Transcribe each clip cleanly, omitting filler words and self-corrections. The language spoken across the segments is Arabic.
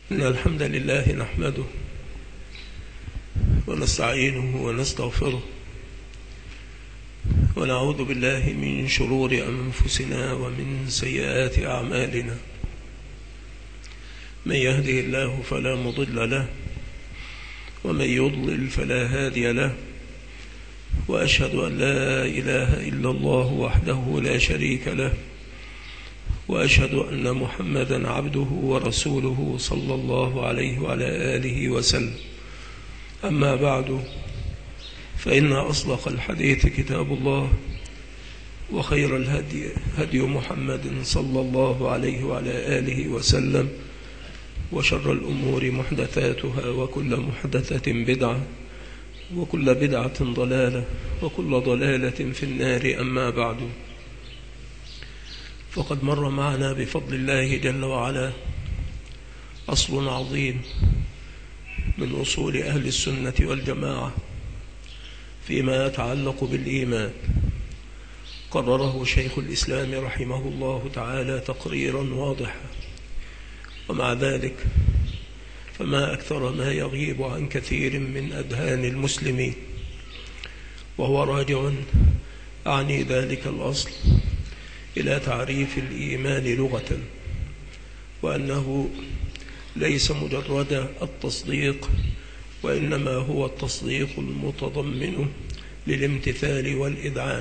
إن الحمد لله نحمده ونستعينه ونستغفره ونعوذ بالله من شرور أنفسنا ومن سيئات أعمالنا. من يهده الله فلا مضل له ومن يضلل فلا هادي له، وأشهد أن لا إله إلا الله وحده لا شريك له، وأشهد أن محمدا عبده ورسوله صلى الله عليه وعلى آله وسلم. أما بعد، فإن أصدق الحديث كتاب الله، وخير الهدي هدي محمد صلى الله عليه وعلى آله وسلم، وشر الأمور محدثاتها، وكل محدثة بدعة، وكل بدعة ضلالة، وكل ضلالة في النار. أما بعد، فقد مر معنا بفضل الله جل وعلا أصل عظيم من أصول أهل السنة والجماعة فيما يتعلق بالإيمان، قرره شيخ الإسلام رحمه الله تعالى تقريرا واضحا، ومع ذلك فما أكثر ما يغيب عن كثير من أذهان المسلمين، وهو راجع أعني ذلك الأصل إلى تعريف الإيمان لغة، وأنه ليس مجرد التصديق، وإنما هو التصديق المتضمن للامتثال والإذعان.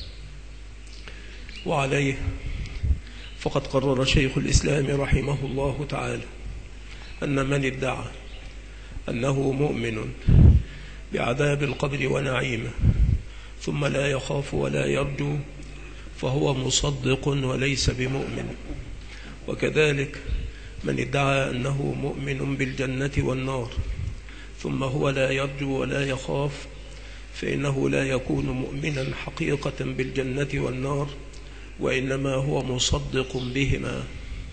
وعليه فقد قرر شيخ الإسلام رحمه الله تعالى أن من ادعى أنه مؤمن بعذاب القبر ونعيمه ثم لا يخاف ولا يرجو فهو مصدق وليس بمؤمن، وكذلك من ادعى أنه مؤمن بالجنة والنار ثم هو لا يرجو ولا يخاف فإنه لا يكون مؤمنا حقيقة بالجنة والنار، وإنما هو مصدق بهما.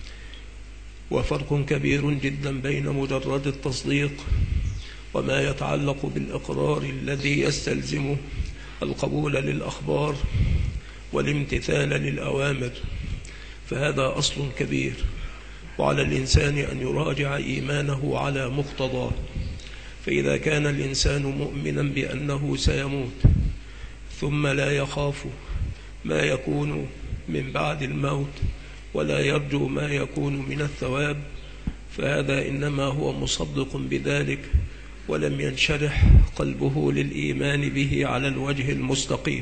وفرق كبير جدا بين مجرد التصديق وما يتعلق بالإقرار الذي يستلزم القبول للأخبار والامتثال للأوامر، فهذا أصل كبير، وعلى الإنسان أن يراجع إيمانه على مقتضاه. فإذا كان الإنسان مؤمنا بأنه سيموت ثم لا يخاف ما يكون من بعد الموت ولا يرجو ما يكون من الثواب، فهذا إنما هو مصدق بذلك ولم ينشرح قلبه للإيمان به على الوجه المستقيم.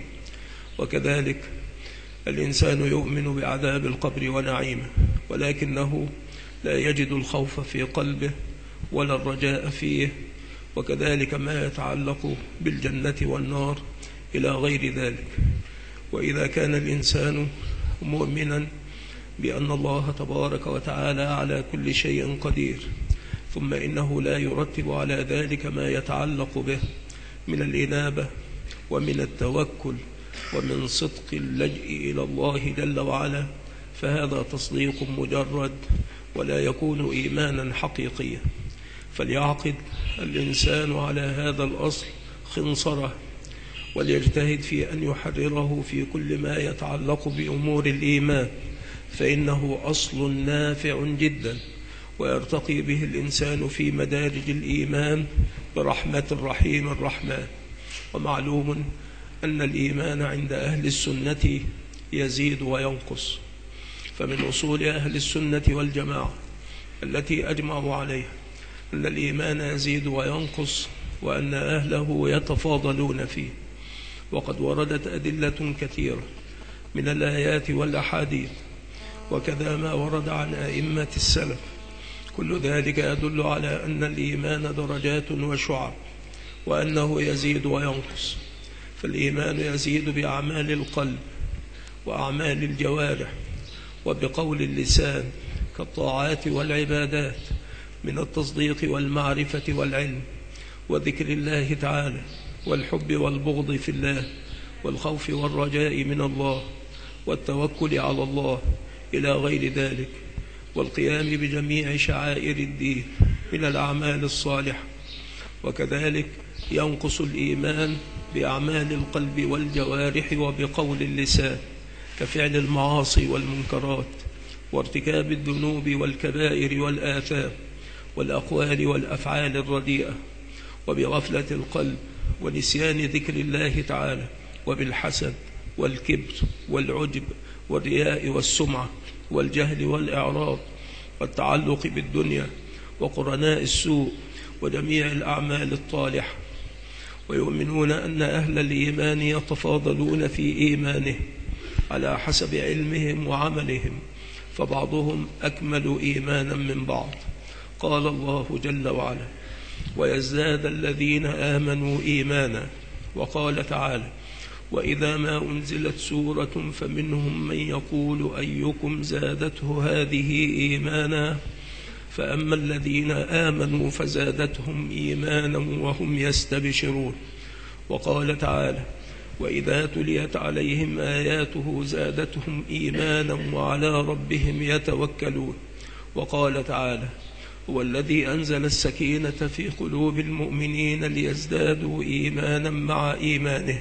وكذلك الإنسان يؤمن بعذاب القبر ونعيمه، ولكنه لا يجد الخوف في قلبه ولا الرجاء فيه، وكذلك ما يتعلق بالجنة والنار إلى غير ذلك. وإذا كان الإنسان مؤمنا بأن الله تبارك وتعالى على كل شيء قدير، ثم إنه لا يرتب على ذلك ما يتعلق به من الإنابة ومن التوكل ومن صدق اللجئ إلى الله جل وعلا، فهذا تصديق مجرد ولا يكون إيمانا حقيقيا. فليعقد الإنسان على هذا الأصل خنصره، وليجتهد في أن يحرره في كل ما يتعلق بأمور الإيمان، فإنه أصل نافع جدا، ويرتقي به الإنسان في مدارج الإيمان برحمة الرحيم الرحمن. ومعلوم أن الإيمان عند أهل السنة يزيد وينقص، فمن أصول أهل السنة والجماعة التي أجمعوا عليها أن الإيمان يزيد وينقص، وأن أهله يتفاضلون فيه. وقد وردت أدلة كثيرة من الآيات والأحاديث، وكذا ما ورد عن أئمة السلف، كل ذلك يدل على أن الإيمان درجات وشعب، وأنه يزيد وينقص. فالإيمان يزيد بأعمال القلب وأعمال الجوارح وبقول اللسان كالطاعات والعبادات من التصديق والمعرفة والعلم وذكر الله تعالى والحب والبغض في الله والخوف والرجاء من الله والتوكل على الله إلى غير ذلك، والقيام بجميع شعائر الدين من الأعمال الصالحة. وكذلك ينقص الإيمان بأعمال القلب والجوارح وبقول اللسان كفعل المعاصي والمنكرات وارتكاب الذنوب والكبائر والآثام والأقوال والأفعال الرديئة، وبغفلة القلب ونسيان ذكر الله تعالى، وبالحسد والكبر والعجب والرياء والسمعة والجهل والإعراض والتعلق بالدنيا وقرناء السوء وجميع الأعمال الطالحة. ويؤمنون أن أهل الإيمان يتفاضلون في إيمانهم على حسب علمهم وعملهم، فبعضهم أكمل إيمانا من بعض. قال الله جل وعلا: ويزداد الذين آمنوا إيمانا. وقال تعالى: وإذا ما أنزلت سورة فمنهم من يقول أيكم زادته هذه إيمانا، فأما الذين آمنوا فزادتهم إيمانا وهم يستبشرون. وقال تعالى: وإذا تليت عليهم آياته زادتهم إيمانا وعلى ربهم يتوكلون. وقال تعالى: هو الذي أنزل السكينة في قلوب المؤمنين ليزدادوا إيمانا مع إيمانه.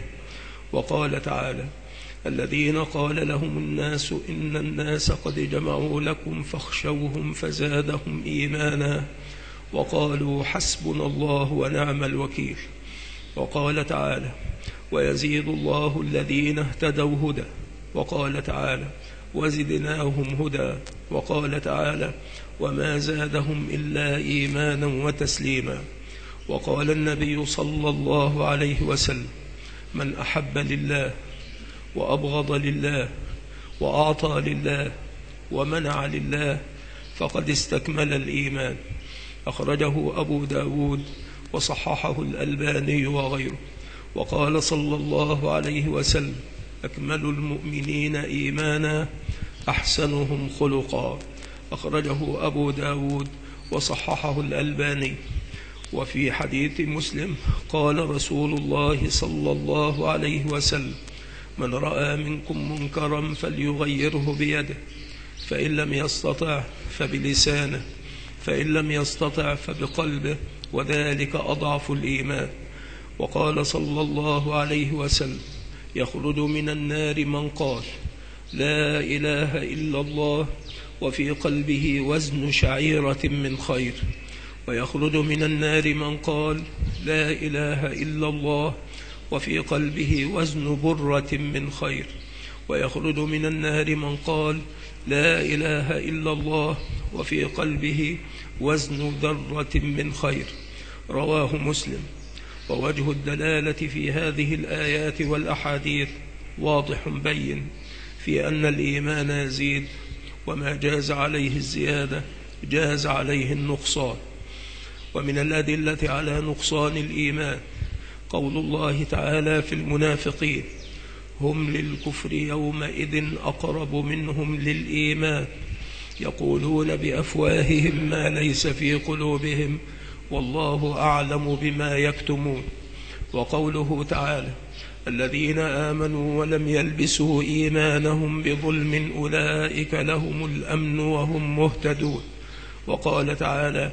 وقال تعالى: الذين قال لهم الناس إن الناس قد جمعوا لكم فاخشوهم فزادهم إيمانا وقالوا حسبنا الله ونعم الوكيل. وقال تعالى: ويزيد الله الذين اهتدوا هدى. وقال تعالى: وزدناهم هدى. وقال تعالى: وما زادهم إلا إيمانا وتسليما. وقال النبي صلى الله عليه وسلم: من أحب لله وأبغض لله وأعطى لله ومنع لله فقد استكمل الإيمان. أخرجه أبو داود وصححه الألباني وغيره. وقال صلى الله عليه وسلم: أكمل المؤمنين إيمانا أحسنهم خلقا. أخرجه أبو داود وصححه الألباني. وفي حديث مسلم قال رسول الله صلى الله عليه وسلم: من رأى منكم منكرا فليغيره بيده، فإن لم يستطع فبلسانه، فإن لم يستطع فبقلبه، وذلك أضعف الإيمان. وقال صلى الله عليه وسلم: يخرج من النار من قال لا إله إلا الله وفي قلبه وزن شعيرة من خير. ويخرج من النار من قال لا إله إلا الله وفي قلبه وزن برة من خير. ويخرج من النار من قال لا إله إلا الله وفي قلبه وزن ذرة من خير. رواه مسلم. ووجه الدلالة في هذه الآيات والأحاديث واضح بين في أن الإيمان يزيد، وما جاز عليه الزيادة جاز عليه النقصان. ومن الأدلة على نقصان الإيمان قول الله تعالى في المنافقين: هم للكفر يومئذ أقرب منهم للإيمان يقولون بأفواههم ما ليس في قلوبهم والله أعلم بما يكتمون. وقوله تعالى: الذين آمنوا ولم يلبسوا إيمانهم بظلم أولئك لهم الأمن وهم مهتدون. وقال تعالى: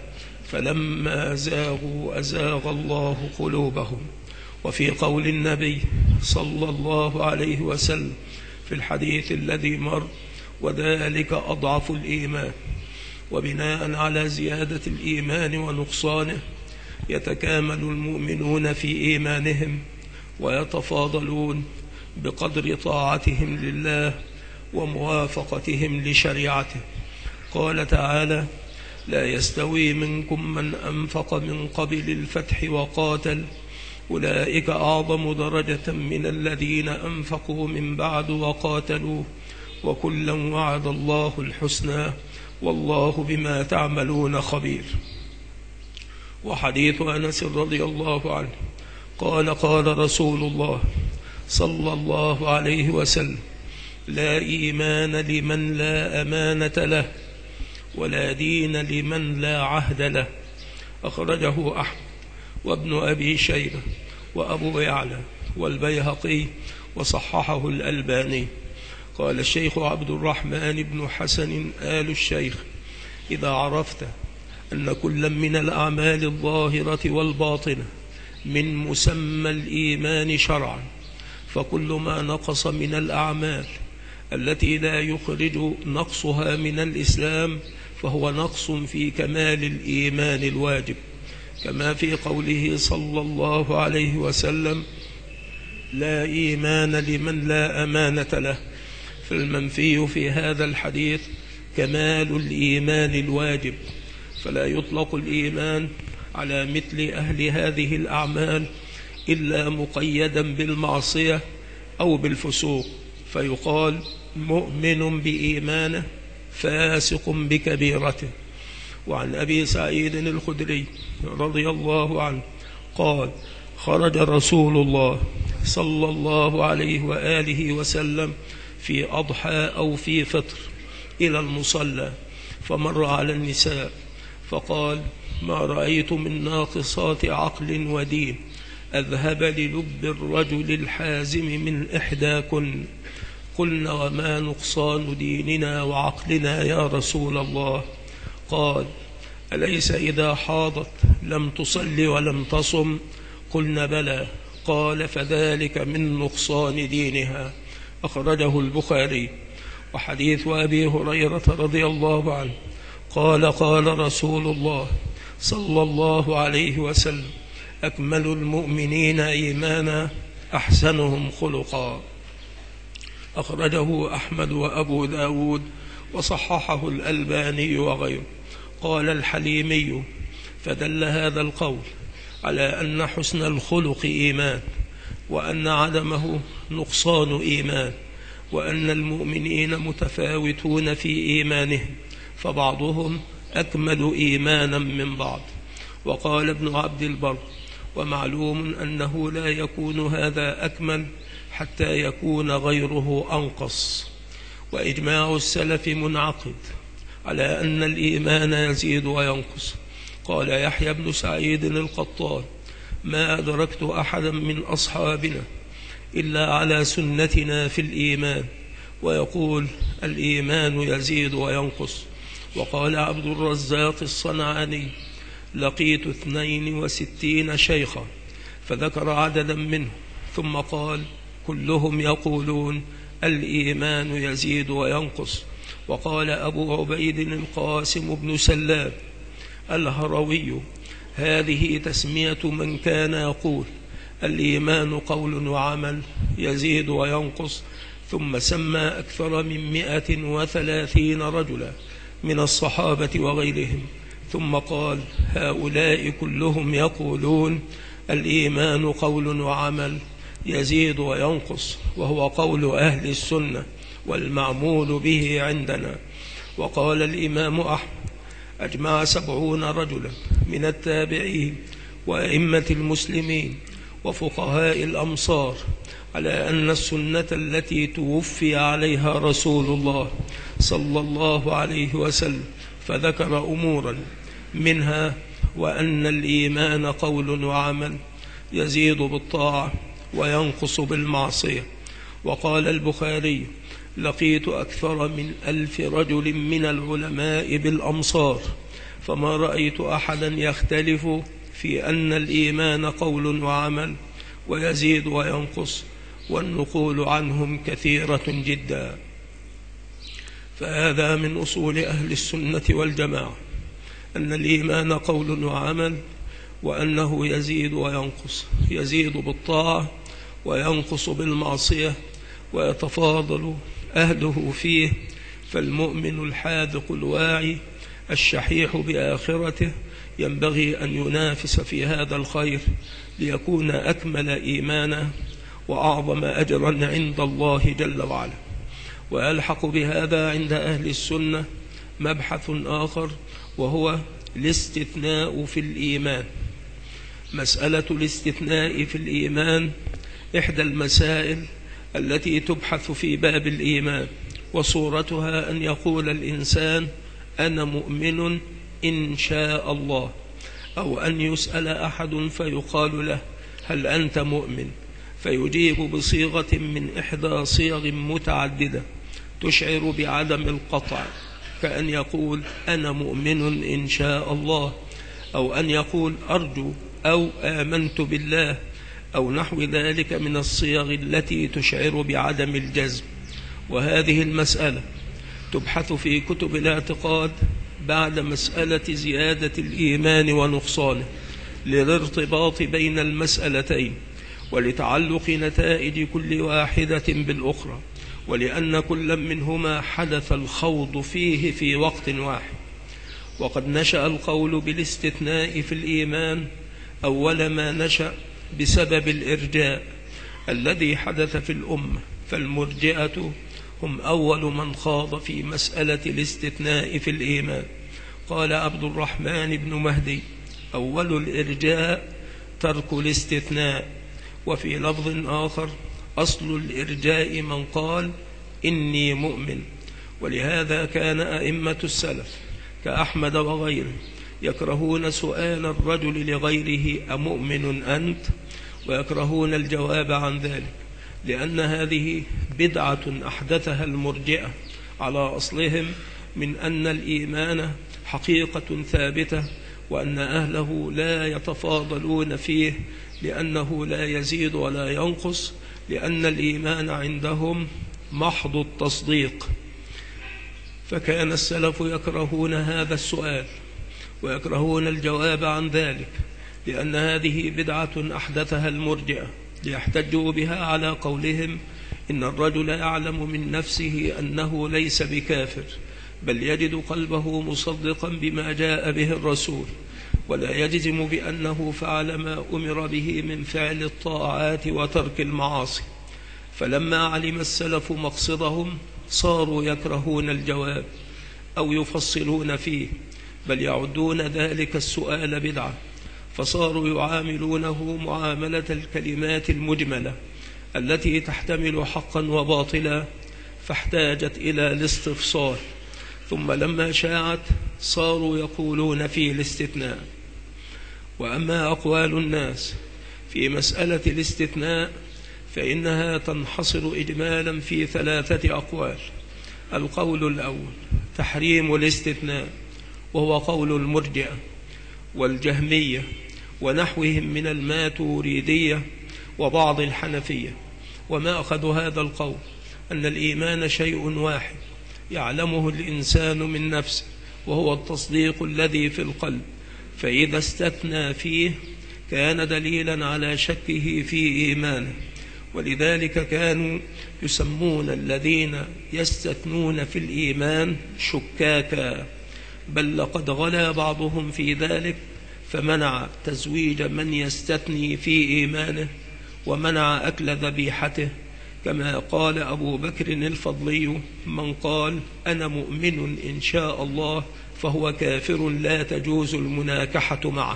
فلما زاغوا أزاغ الله قلوبهم. وفي قول النبي صلى الله عليه وسلم في الحديث الذي مر: وذلك أضعف الإيمان. وبناء على زيادة الإيمان ونقصانه يتكامل المؤمنون في إيمانهم ويتفاضلون بقدر طاعتهم لله وموافقتهم لشريعته. قال تعالى: لا يستوي منكم من أنفق من قبل الفتح وقاتل أولئك أعظم درجة من الذين أنفقوا من بعد وقاتلوا وكلا وعد الله الحسنى والله بما تعملون خبير. وحديث أنس رضي الله عنه قال: قال رسول الله صلى الله عليه وسلم: لا إيمان لمن لا أمانة له ولا دين لمن لا عهد له. أخرجه أحمد وابن أبي شيبة وأبو يعلى والبيهقي وصححه الألباني. قال الشيخ عبد الرحمن بن حسن آل الشيخ: إذا عرفت أن كل من الأعمال الظاهرة والباطنة من مسمى الإيمان شرعا، فكل ما نقص من الأعمال التي لا يخرج نقصها من الإسلام فهو نقص في كمال الإيمان الواجب، كما في قوله صلى الله عليه وسلم: لا إيمان لمن لا أمانة له. فالمنفي في هذا الحديث كمال الإيمان الواجب، فلا يطلق الإيمان على مثل أهل هذه الأعمال إلا مقيدا بالمعصية أو بالفسوق، فيقال مؤمن بإيمانه فاسق بكبيرته. وعن أبي سعيد الخدري رضي الله عنه قال: خرج رسول الله صلى الله عليه وآله وسلم في أضحى أو في فطر إلى المصلى، فمر على النساء فقال: ما رأيت من ناقصات عقل ودين أذهب للب الرجل الحازم من إحداكن. قلنا: وما نقصان ديننا وعقلنا يا رسول الله؟ قال: أليس إذا حاضت لم تصل ولم تصم؟ قلنا: بلى. قال: فذلك من نقصان دينها. أخرجه البخاري. وحديث أبي هريرة رضي الله عنه قال: قال رسول الله صلى الله عليه وسلم: أكمل المؤمنين إيمانا أحسنهم خلقا. أخرجه أحمد وأبو داود وصححه الألباني وغيره. قال الحليمي: فدل هذا القول على أن حسن الخلق إيمان، وأن عدمه نقصان إيمان، وأن المؤمنين متفاوتون في إيمانهم، فبعضهم أكمل إيمانا من بعض. وقال ابن عبد البر: ومعلوم أنه لا يكون هذا أكمل حتى يكون غيره أنقص. وإجماع السلف منعقد على أن الإيمان يزيد وينقص. قال يحيى بن سعيد القطان: ما أدركت أحدا من أصحابنا إلا على سنتنا في الإيمان، ويقول: الإيمان يزيد وينقص. وقال عبد الرزاق الصنعاني: لقيت 62 شيخا، فذكر عددا منهم ثم قال: كلهم يقولون الإيمان يزيد وينقص. وقال أبو عبيد القاسم بن سلام الهروي: هذه تسمية من كان يقول الإيمان قول وعمل يزيد وينقص. ثم سمى أكثر من 130 رجلا من الصحابة وغيرهم، ثم قال: هؤلاء كلهم يقولون الإيمان قول وعمل يزيد وينقص، وهو قول أهل السنة والمعمول به عندنا. وقال الإمام أحمد: أجمع 70 رجلا من التابعين وأئمة المسلمين وفقهاء الأمصار على أن السنة التي توفي عليها رسول الله صلى الله عليه وسلم، فذكر أمورا منها: وأن الإيمان قول وعمل يزيد بالطاعة وينقص بالمعصية. وقال البخاري: لقيت أكثر من 1000 رجل من العلماء بالأمصار، فما رأيت أحدا يختلف في أن الإيمان قول وعمل ويزيد وينقص، والنقول عنهم كثيرة جدا. فهذا من أصول أهل السنة والجماعة، أن الإيمان قول وعمل، وأنه يزيد وينقص، يزيد بالطاعة وينقص بالمعصية، ويتفاضل أهله فيه. فالمؤمن الحاذق الواعي الشحيح بآخرته ينبغي أن ينافس في هذا الخير ليكون أكمل إيمانا وأعظم أجرا عند الله جل وعلا. ويلحق بهذا عند أهل السنة مبحث آخر، وهو الاستثناء في الإيمان. مسألة الاستثناء في الإيمان إحدى المسائل التي تبحث في باب الإيمان، وصورتها أن يقول الإنسان: أنا مؤمن إن شاء الله، أو أن يسأل أحد فيقال له: هل أنت مؤمن؟ فيجيب بصيغة من إحدى صيغ متعددة تشعر بعدم القطع، كأن يقول: أنا مؤمن إن شاء الله، أو أن يقول: أرجو، أو آمنت بالله، أو نحو ذلك من الصيغ التي تشعر بعدم الجزم. وهذه المسألة تبحث في كتب الاعتقاد بعد مسألة زيادة الإيمان ونقصانه، للارتباط بين المسألتين ولتعلق نتائج كل واحدة بالأخرى، ولأن كل منهما حدث الخوض فيه في وقت واحد. وقد نشأ القول بالاستثناء في الإيمان أول ما نشأ بسبب الإرجاء الذي حدث في الأمة، فالمرجئة هم أول من خاض في مسألة الاستثناء في الإيمان. قال عبد الرحمن بن مهدي: أول الإرجاء ترك الاستثناء. وفي لفظ آخر: أصل الإرجاء من قال إني مؤمن. ولهذا كان أئمة السلف كأحمد وغيره يكرهون سؤال الرجل لغيره أمؤمن أنت، ويكرهون الجواب عن ذلك، لأن هذه بدعة أحدثها المرجئة على أصلهم من أن الإيمان حقيقة ثابتة، وأن أهله لا يتفاضلون فيه، لأنه لا يزيد ولا ينقص، لأن الإيمان عندهم محض التصديق. فكان السلف يكرهون هذا السؤال ويكرهون الجواب عن ذلك، لأن هذه بدعة أحدثها المرجئة ليحتجوا بها على قولهم إن الرجل يعلم من نفسه أنه ليس بكافر، بل يجد قلبه مصدقا بما جاء به الرسول، ولا يجزم بأنه فعل ما أمر به من فعل الطاعات وترك المعاصي. فلما علم السلف مقصدهم صاروا يكرهون الجواب أو يفصلون فيه، بل يعدون ذلك السؤال بدعة، فصاروا يعاملونه معاملة الكلمات المجملة التي تحتمل حقا وباطلا، فاحتاجت إلى الاستفصال. ثم لما شاعت صاروا يقولون في الاستثناء. وأما أقوال الناس في مسألة الاستثناء فإنها تنحصر إجمالا في 3 أقوال. القول الأول تحريم الاستثناء، وهو قول المرجئة والجهمية ونحوهم من الماتوريدية وبعض الحنفية. وما أخذ هذا القول أن الإيمان شيء واحد يعلمه الإنسان من نفسه، وهو التصديق الذي في القلب، فإذا استثنى فيه كان دليلا على شكه في إيمانه. ولذلك كانوا يسمون الذين يستثنون في الإيمان شكاكا، بل لقد غلا بعضهم في ذلك فمنع تزويج من يستثني في إيمانه، ومنع أكل ذبيحته، كما قال أبو بكر الفضلي: من قال أنا مؤمن إن شاء الله فهو كافر لا تجوز المناكحة معه.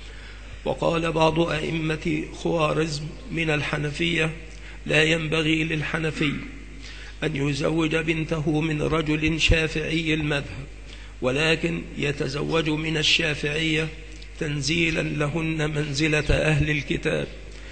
وقال بعض أئمة خوارزم من الحنفية: لا ينبغي للحنفي أن يزوج بنته من رجل شافعي المذهب، ولكن يتزوج من الشافعية تنزيلا لهن منزلة أهل الكتاب،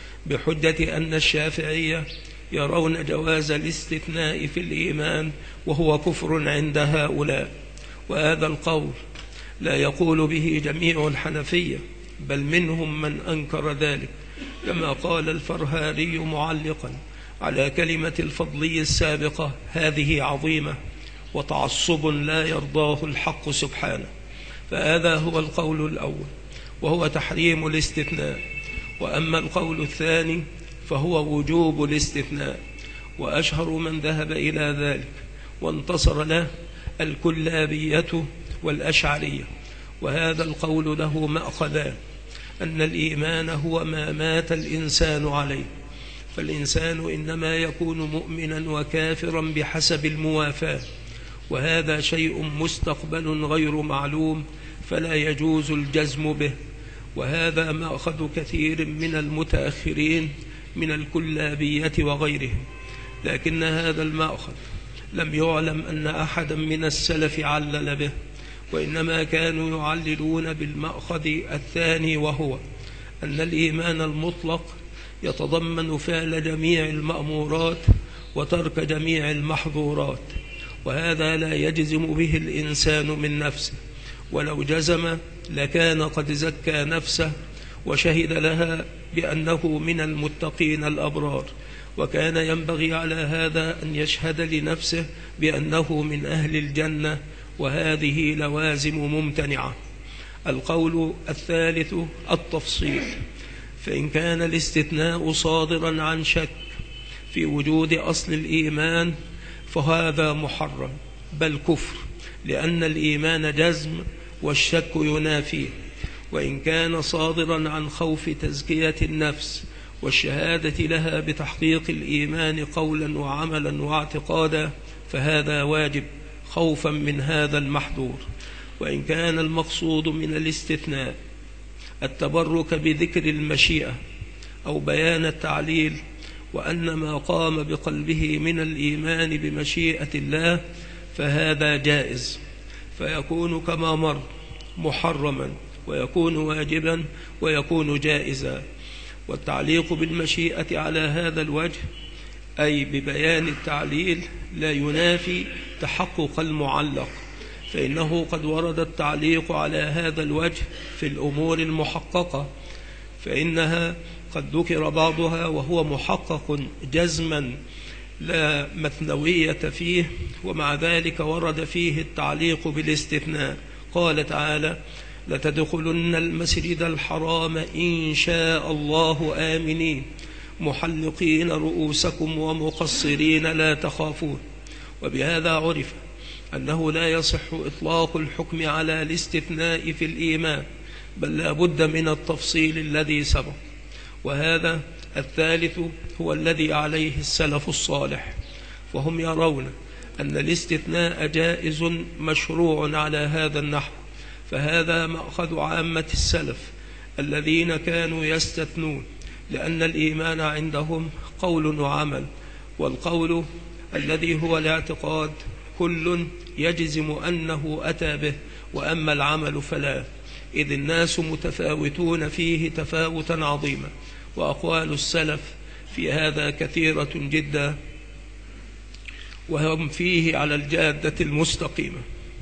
بحجة أن الشافعية يرون جواز الاستثناء في الإيمان وهو كفر عند هؤلاء. وهذا القول لا يقول به جميع الحنفية، بل منهم من أنكر ذلك، كما قال الفرهاري معلقا على كلمة الفضلي السابقة: هذه عظيمة وتعصب لا يرضاه الحق سبحانه. فهذا هو القول الأول، وهو تحريم الاستثناء. وأما القول الثاني فهو وجوب الاستثناء، وأشهر من ذهب إلى ذلك وانتصر له الكلابية والأشعرية. وهذا القول له مأخذان: أن الإيمان هو ما مات الإنسان عليه، فالإنسان إنما يكون مؤمنا وكافرا بحسب الموافاة، وهذا شيء مستقبل غير معلوم فلا يجوز الجزم به. وهذا مأخذ كثير من المتأخرين من الكلابية وغيرهم، لكن هذا المأخذ لم يعلم أن أحدا من السلف علل به، وإنما كانوا يعللون بالمأخذ الثاني، وهو أن الإيمان المطلق يتضمن فعل جميع المأمورات وترك جميع المحظورات، وهذا لا يجزم به الإنسان من نفسه، ولو جزم لكان قد زكى نفسه وشهد لها بأنه من المتقين الأبرار، وكان ينبغي على هذا أن يشهد لنفسه بأنه من أهل الجنة وهذه لوازم ممتنعة. القول الثالث التفصيل، فإن كان الاستثناء صادرا عن شك في وجود أصل الإيمان فهذا محرم بل كفر، لأن الإيمان جزم والشك ينافيه. وإن كان صادرا عن خوف تزكية النفس والشهادة لها بتحقيق الإيمان قولا وعملا واعتقادا فهذا واجب خوفا من هذا المحظور. وإن كان المقصود من الاستثناء التبرك بذكر المشيئة أو بيان التعليل وأن ما قام بقلبه من الإيمان بمشيئة الله فهذا جائز، فيكون كما مر محرما ويكون واجبا ويكون جائزا. والتعليق بالمشيئة على هذا الوجه أي ببيان التعليل لا ينافي تحقق المعلق، فإنه قد ورد التعليق على هذا الوجه في الأمور المحققة، فإنها قد ذكر بعضها وهو محقق جزما لا مثنوية فيه، ومع ذلك ورد فيه التعليق بالاستثناء. قال تعالى: لتدخلن المسجد الحرام إن شاء الله آمنين محلقين رؤوسكم ومقصرين لا تخافون. وبهذا عرف أنه لا يصح إطلاق الحكم على الاستثناء في الإيمان، بل لا بد من التفصيل الذي سبق. وهذا الثالث هو الذي عليه السلف الصالح، فهم يرون أن الاستثناء جائز مشروع على هذا النحو، فهذا مأخذ عامة السلف الذين كانوا يستثنون، لأن الإيمان عندهم قول وعمل، والقول الذي هو الاعتقاد كل يجزم أنه أتى به، وأما العمل فلا، إذ الناس متفاوتون فيه تفاوتا عظيما، وأقوال السلف في هذا كثيرة جدا، وهم فيه على الجادة المستقيمة.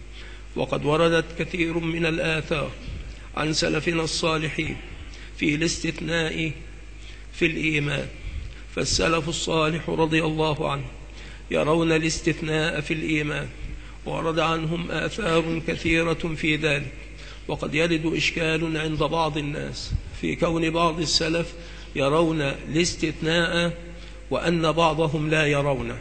وقد وردت كثير من الآثار عن سلفنا الصالحين في الاستثناء في الإيمان، فالسلف الصالح رضي الله عنه يرون الاستثناء في الإيمان، ورد عنهم آثار كثيرة في ذلك. وقد يرد إشكال عند بعض الناس في كون بعض السلف يرون الاستثناء وأن بعضهم لا يرونه،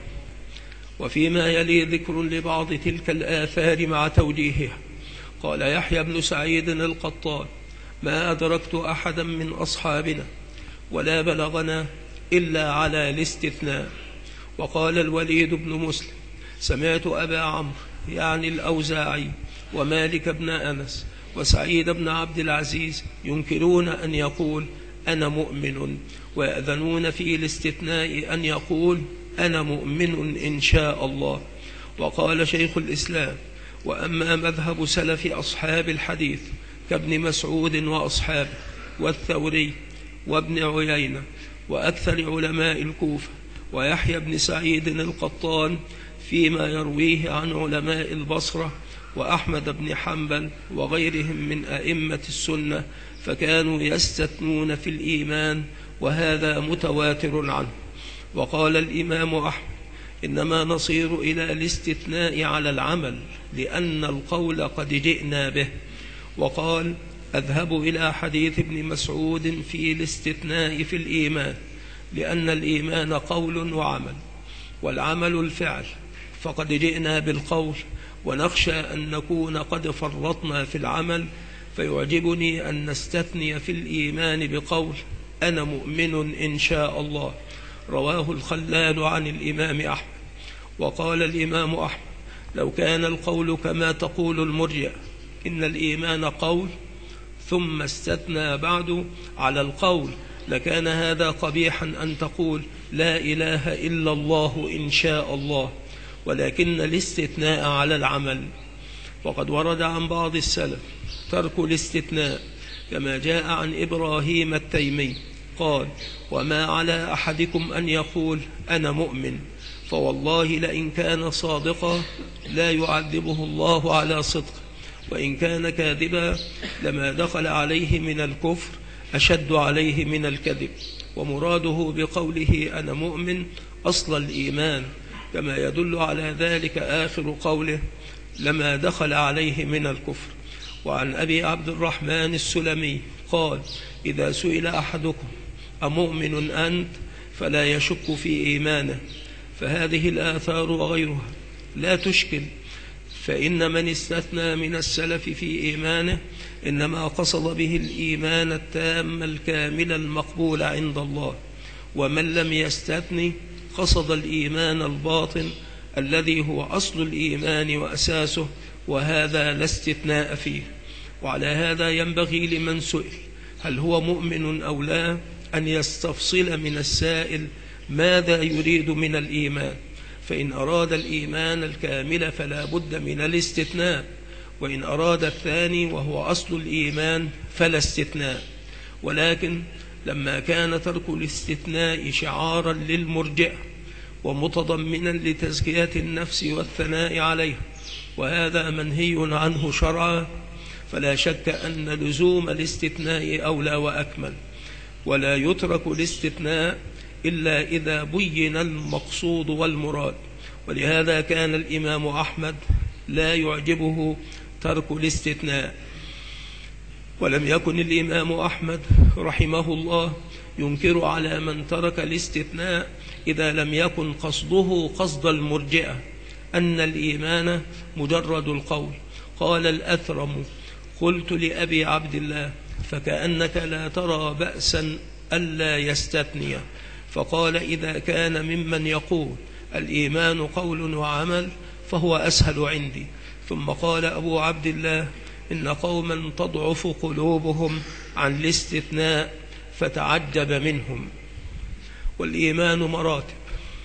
وفيما يلي ذكر لبعض تلك الآثار مع توجيهها. قال يحيى بن سعيد القطان: ما أدركت أحدا من أصحابنا ولا بلغنا إلا على الاستثناء. وقال الوليد بن مسلم: سمعت أبا عمرو يعني الأوزاعي ومالك بن أنس وسعيد بن عبد العزيز ينكرون أن يقول أنا مؤمن، ويأذنون في الاستثناء أن يقول أنا مؤمن إن شاء الله. وقال شيخ الإسلام: وأما مذهب سلف أصحاب الحديث كابن مسعود وأصحابه والثوري وابن عيينة وأكثر علماء الكوفة ويحيى بن سعيد القطان فيما يرويه عن علماء البصرة وأحمد بن حنبل وغيرهم من أئمة السنة، فكانوا يستثنون في الإيمان، وهذا متواتر عنه. وقال الإمام أحمد: إنما نصير إلى الاستثناء على العمل لأن القول قد جئنا به. وقال: أذهب إلى حديث ابن مسعود في الاستثناء في الإيمان، لأن الإيمان قول وعمل، والعمل الفعل، فقد جئنا بالقول ونخشى أن نكون قد فرطنا في العمل، فيعجبني أن نستثني في الإيمان بقول أنا مؤمن إن شاء الله. رواه الخلال عن الإمام أحمد. وقال الإمام أحمد: لو كان القول كما تقول المرجئة إن الإيمان قول ثم استثنى بعد على القول لكان هذا قبيحا أن تقول لا إله إلا الله إن شاء الله، ولكن الاستثناء على العمل. وقد ورد عن بعض السلف ترك الاستثناء، كما جاء عن إبراهيم التيمي قال: وما على أحدكم أن يقول أنا مؤمن، فوالله لئن كان صادقا لا يعذبه الله على صدق، وإن كان كاذبا لما دخل عليه من الكفر أشد عليه من الكذب. ومراده بقوله أنا مؤمن أصل الإيمان، كما يدل على ذلك آخر قوله: لما دخل عليه من الكفر. وعن أبي عبد الرحمن السلمي قال: إذا سئل أحدكم أمؤمن أنت فلا يشك في إيمانه. فهذه الآثار وغيرها لا تشكل، فإن من استثنى من السلف في إيمانه إنما قصد به الإيمان التام الكامل المقبول عند الله، ومن لم يستثني قصد الإيمان الباطن الذي هو أصل الإيمان وأساسه، وهذا لا استثناء فيه. وعلى هذا ينبغي لمن سئل هل هو مؤمن أو لا أن يستفصل من السائل ماذا يريد من الإيمان، فإن أراد الإيمان الكامل فلا بد من الاستثناء، وإن أراد الثاني وهو أصل الإيمان فلا استثناء. ولكن لما كان ترك الاستثناء شعارا للمرجئة ومتضمنا لتزكية النفس والثناء عليها، وهذا منهي عنه شرعا، فلا شك أن لزوم الاستثناء أولى وأكمل. ولا يترك الاستثناء إلا إذا بين المقصود والمراد. ولهذا كان الإمام أحمد لا يعجبه ترك الاستثناء، ولم يكن الإمام أحمد رحمه الله ينكر على من ترك الاستثناء إذا لم يكن قصده قصد المرجئة أن الإيمان مجرد القول. قال الأثرم: قلت لأبي عبد الله: فكأنك لا ترى بأسا ألا يستثني. فقال: إذا كان ممن يقول الإيمان قول وعمل فهو أسهل عندي. ثم قال أبو عبد الله: إن قوما تضعف قلوبهم عن الاستثناء فتعجب منهم. والإيمان مراتب،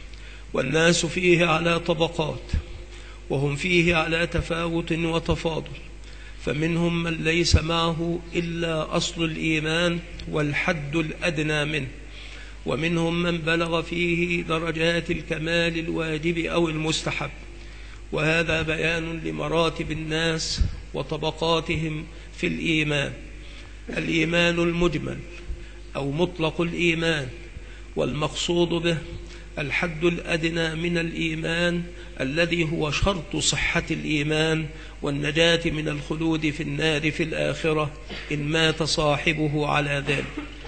والناس فيه على طبقات، وهم فيه على تفاوت وتفاضل، فمنهم من ليس معه إلا أصل الإيمان والحد الأدنى منه، ومنهم من بلغ فيه درجات الكمال الواجب أو المستحب. وهذا بيان لمراتب الناس وطبقاتهم في الإيمان. الإيمان المجمل أو مطلق الإيمان، والمقصود به الحد الأدنى من الإيمان الذي هو شرط صحة الإيمان والنجاة من الخلود في النار في الآخرة إن مات صاحبه على ذلك.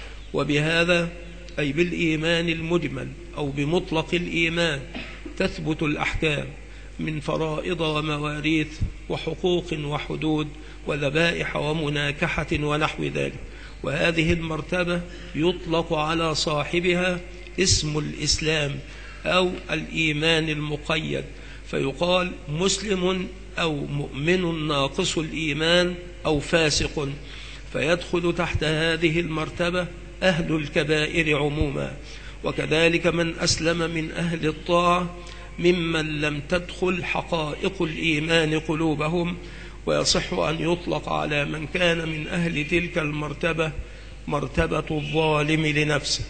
وبهذا أي بالإيمان المجمل أو بمطلق الإيمان تثبت الأحكام من فرائض ومواريث وحقوق وحدود وذبائح ومناكحة ونحو ذلك. وهذه المرتبة يطلق على صاحبها اسم الإسلام أو الإيمان المقيد، فيقال مسلم أو مؤمن ناقص الإيمان أو فاسق، فيدخل تحت هذه المرتبة أهل الكبائر عموما، وكذلك من أسلم من أهل الطاعة ممن لم تدخل حقائق الإيمان قلوبهم. ويصح أن يطلق على من كان من أهل تلك المرتبة مرتبة الظالم لنفسه.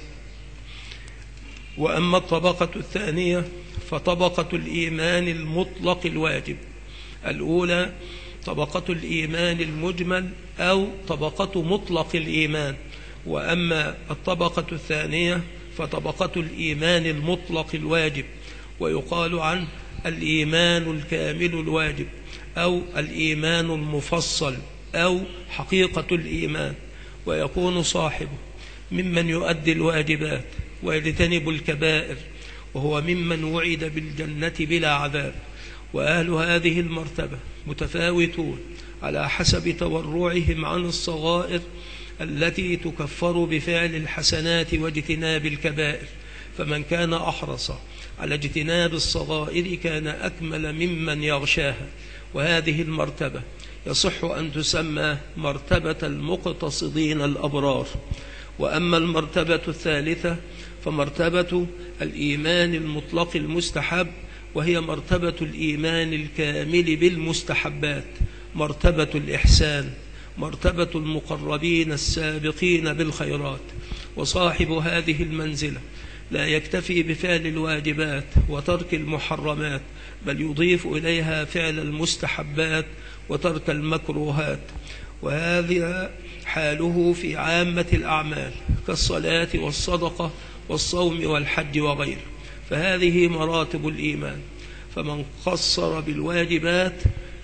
وأما الطبقة الثانية فطبقة الإيمان المطلق الواجب. الأولى طبقة الإيمان المجمل أو طبقة مطلق الإيمان، وأما الطبقة الثانية فطبقة الإيمان المطلق الواجب، ويقال عنه الإيمان الكامل الواجب أو الإيمان المفصل أو حقيقة الإيمان. ويكون صاحبه ممن يؤدي الواجبات ويجتنب الكبائر، وهو ممن وعد بالجنة بلا عذاب. وأهل هذه المرتبة متفاوتون على حسب تورعهم عن الصغائر التي تكفر بفعل الحسنات واجتناب الكبائر، فمن كان أحرص على اجتناب الصغائر كان أكمل ممن يغشاها. وهذه المرتبة يصح أن تسمى مرتبة المقتصدين الأبرار. وأما المرتبة الثالثة فمرتبة الإيمان المطلق المستحب، وهي مرتبة الإيمان الكامل بالمستحبات، مرتبة الإحسان، مرتبة المقربين السابقين بالخيرات. وصاحب هذه المنزلة لا يكتفي بفعل الواجبات وترك المحرمات، بل يضيف إليها فعل المستحبات وترك المكروهات. وهذا حاله في عامة الأعمال كالصلاة والصدقة والصوم والحج وغيره. فهذه مراتب الإيمان. فمن قصر بالواجبات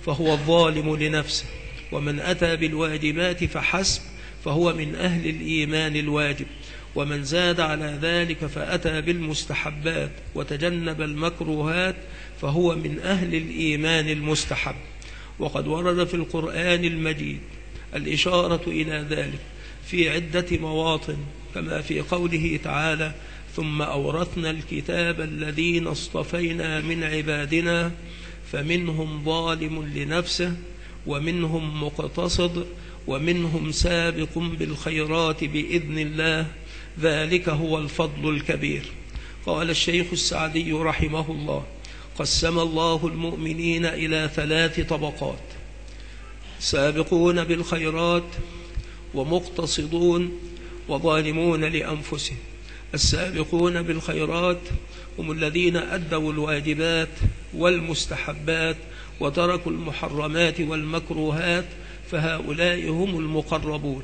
فهو الظالم لنفسه، ومن أتى بالواجبات فحسب فهو من أهل الإيمان الواجب، ومن زاد على ذلك فأتى بالمستحبات وتجنب المكروهات فهو من أهل الإيمان المستحب. وقد ورد في القرآن المجيد الإشارة إلى ذلك في عدة مواطن، كما في قوله تعالى: ثم أورثنا الكتاب الذين اصطفينا من عبادنا فمنهم ظالم لنفسه ومنهم مقتصد ومنهم سابق بالخيرات بإذن الله ذلك هو الفضل الكبير. قال الشيخ السعدي رحمه الله: قسم الله المؤمنين إلى 3 طبقات: سابقون بالخيرات ومقتصدون وظالمون لأنفسهم. السابقون بالخيرات هم الذين أدوا الواجبات والمستحبات وتركوا المحرمات والمكروهات، فهؤلاء هم المقربون.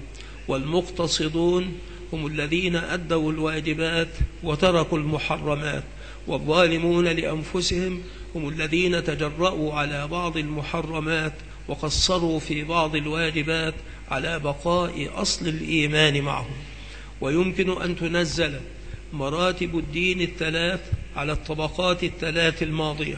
والمقتصدون هم الذين أدوا الواجبات وتركوا المحرمات. والظالمون لأنفسهم هم الذين تجرؤوا على بعض المحرمات وقصروا في بعض الواجبات على بقاء أصل الإيمان معهم. ويمكن أن تنزل مراتب الدين 3 على الطبقات 3 الماضية،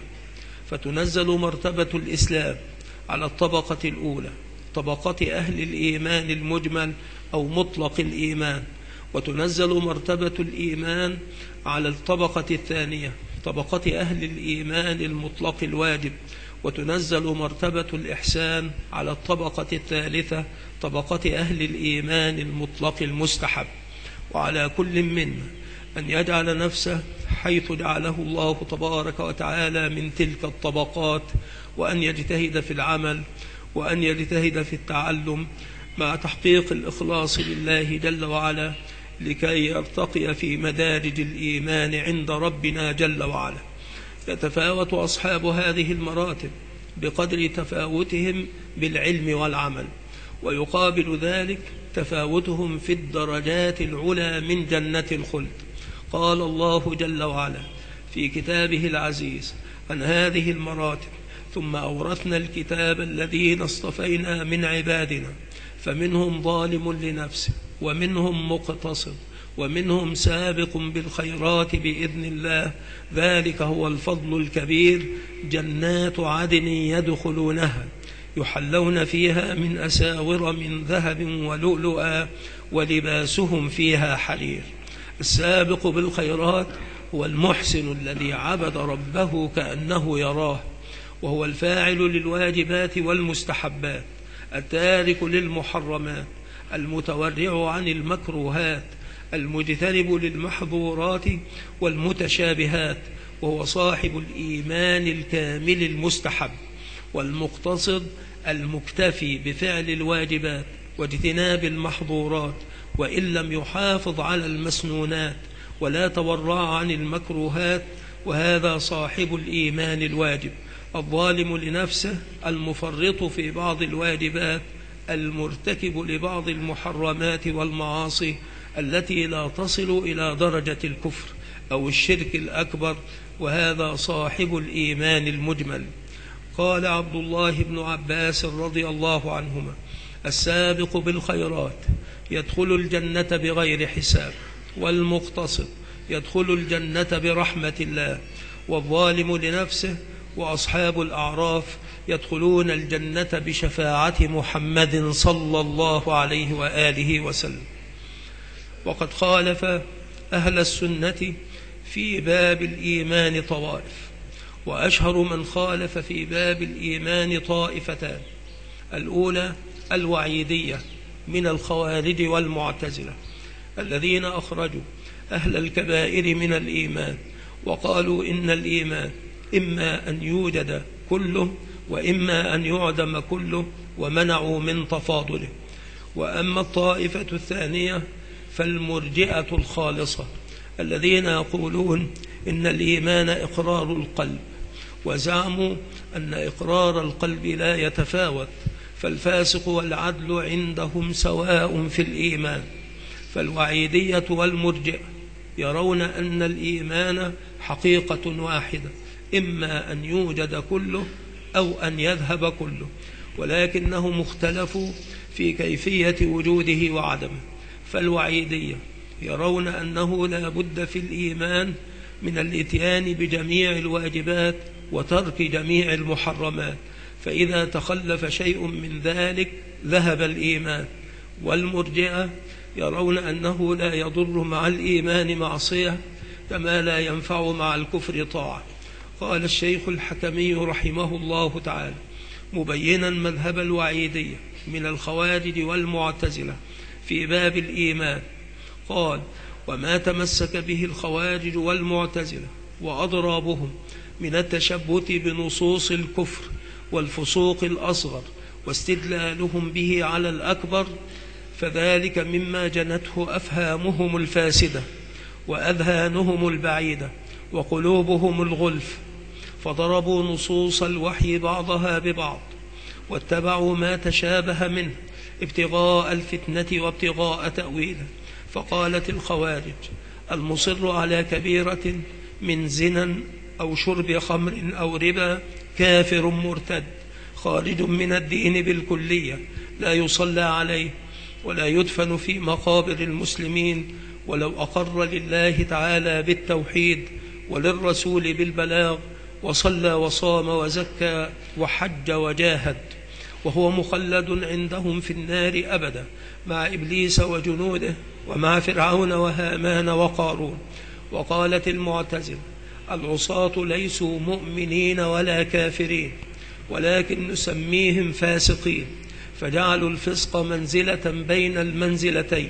فتنزل مرتبة الإسلام على الطبقة الأولى، طبقة أهل الإيمان المجمل أو مطلق الإيمان، وتنزل مرتبة الإيمان على الطبقة الثانية، طبقة أهل الإيمان المطلق الواجب، وتنزل مرتبة الإحسان على الطبقة الثالثة، طبقة أهل الإيمان المطلق المستحب. وعلى كل منا أن يجعل نفسه حيث جعله الله تبارك وتعالى من تلك الطبقات، وأن يجتهد في العمل وأن يجتهد في التعلم مع تحقيق الإخلاص لله جل وعلا، لكي يرتقي في مدارج الإيمان عند ربنا جل وعلا. يتفاوت أصحاب هذه المراتب بقدر تفاوتهم بالعلم والعمل، ويقابل ذلك تفاوتهم في الدرجات العلى من جنة الخلد. قال الله جل وعلا في كتابه العزيز عن هذه المراتب: ثم أورثنا الكتاب الذين اصطفينا من عبادنا فمنهم ظالم لنفسه ومنهم مقتصد ومنهم سابق بالخيرات بإذن الله ذلك هو الفضل الكبير. جنات عدن يدخلونها يحلون فيها من أساور من ذهب ولؤلؤا ولباسهم فيها حرير. السابق بالخيرات هو المحسن الذي عبد ربه كأنه يراه، وهو الفاعل للواجبات والمستحبات، التارك للمحرمات، المتورع عن المكروهات، المجتنب للمحظورات والمتشابهات، وهو صاحب الإيمان الكامل المستحب. والمقتصد المكتفي بفعل الواجبات واجتناب المحظورات، وإن لم يحافظ على المسنونات ولا تورع عن المكروهات، وهذا صاحب الإيمان الواجب. الظالم لنفسه المفرط في بعض الواجبات، المرتكب لبعض المحرمات والمعاصي التي لا تصل إلى درجة الكفر أو الشرك الأكبر، وهذا صاحب الإيمان المجمل. قال عبد الله بن عباس رضي الله عنهما: السابق بالخيرات يدخل الجنة بغير حساب، والمقتصد يدخل الجنة برحمة الله، والظالم لنفسه وأصحاب الأعراف يدخلون الجنة بشفاعة محمد صلى الله عليه وآله وسلم. وقد خالف أهل السنة في باب الإيمان طوائف، وأشهر من خالف في باب الإيمان طائفتان: الأولى الوعيدية من الخوارج والمعتزلة، الذين أخرجوا أهل الكبائر من الإيمان، وقالوا إن الإيمان إما أن يوجد كله وإما أن يعدم كله، ومنعوا من تفاضله. وأما الطائفة الثانية فالمرجئة الخالصة، الذين يقولون إن الإيمان إقرار القلب، وزعموا أن إقرار القلب لا يتفاوت، فالفاسق والعدل عندهم سواء في الإيمان. فالوعيدية والمرجئة يرون أن الإيمان حقيقة واحدة، إما أن يوجد كله أو أن يذهب كله، ولكنهم اختلفوا في كيفية وجوده وعدمه. فالوعيدية يرون أنه لا بد في الإيمان من الإتيان بجميع الواجبات وترك جميع المحرمات، فإذا تخلف شيء من ذلك ذهب الإيمان. والمرجئة يرون أنه لا يضر مع الإيمان معصية كما لا ينفع مع الكفر طاعة. قال الشيخ الحكمي رحمه الله تعالى مبينا مذهب الوعيدية من الخوارج والمعتزلة في باب الإيمان، قال: وما تمسك به الخوارج والمعتزلة وأضرابهم من التشبث بنصوص الكفر والفسوق الأصغر واستدلالهم به على الأكبر، فذلك مما جنته أفهامهم الفاسدة وأذهانهم البعيدة وقلوبهم الغلف، فضربوا نصوص الوحي بعضها ببعض واتبعوا ما تشابه منه ابتغاء الفتنة وابتغاء تأويله. فقالت الخوارج: المصر على كبيرة من زنا أو شرب خمر أو ربا كافر مرتد خارج من الدين بالكلية، لا يصلى عليه ولا يدفن في مقابر المسلمين ولو أقر لله تعالى بالتوحيد وللرسول بالبلاغ وصلى وصام وزكى وحج وجاهد، وهو مخلد عندهم في النار أبدا مع إبليس وجنوده ومع فرعون وهامان وقارون. وقالت المعتزلة: العصاة ليسوا مؤمنين ولا كافرين، ولكن نسميهم فاسقين، فجعلوا الفسق منزلة بين المنزلتين،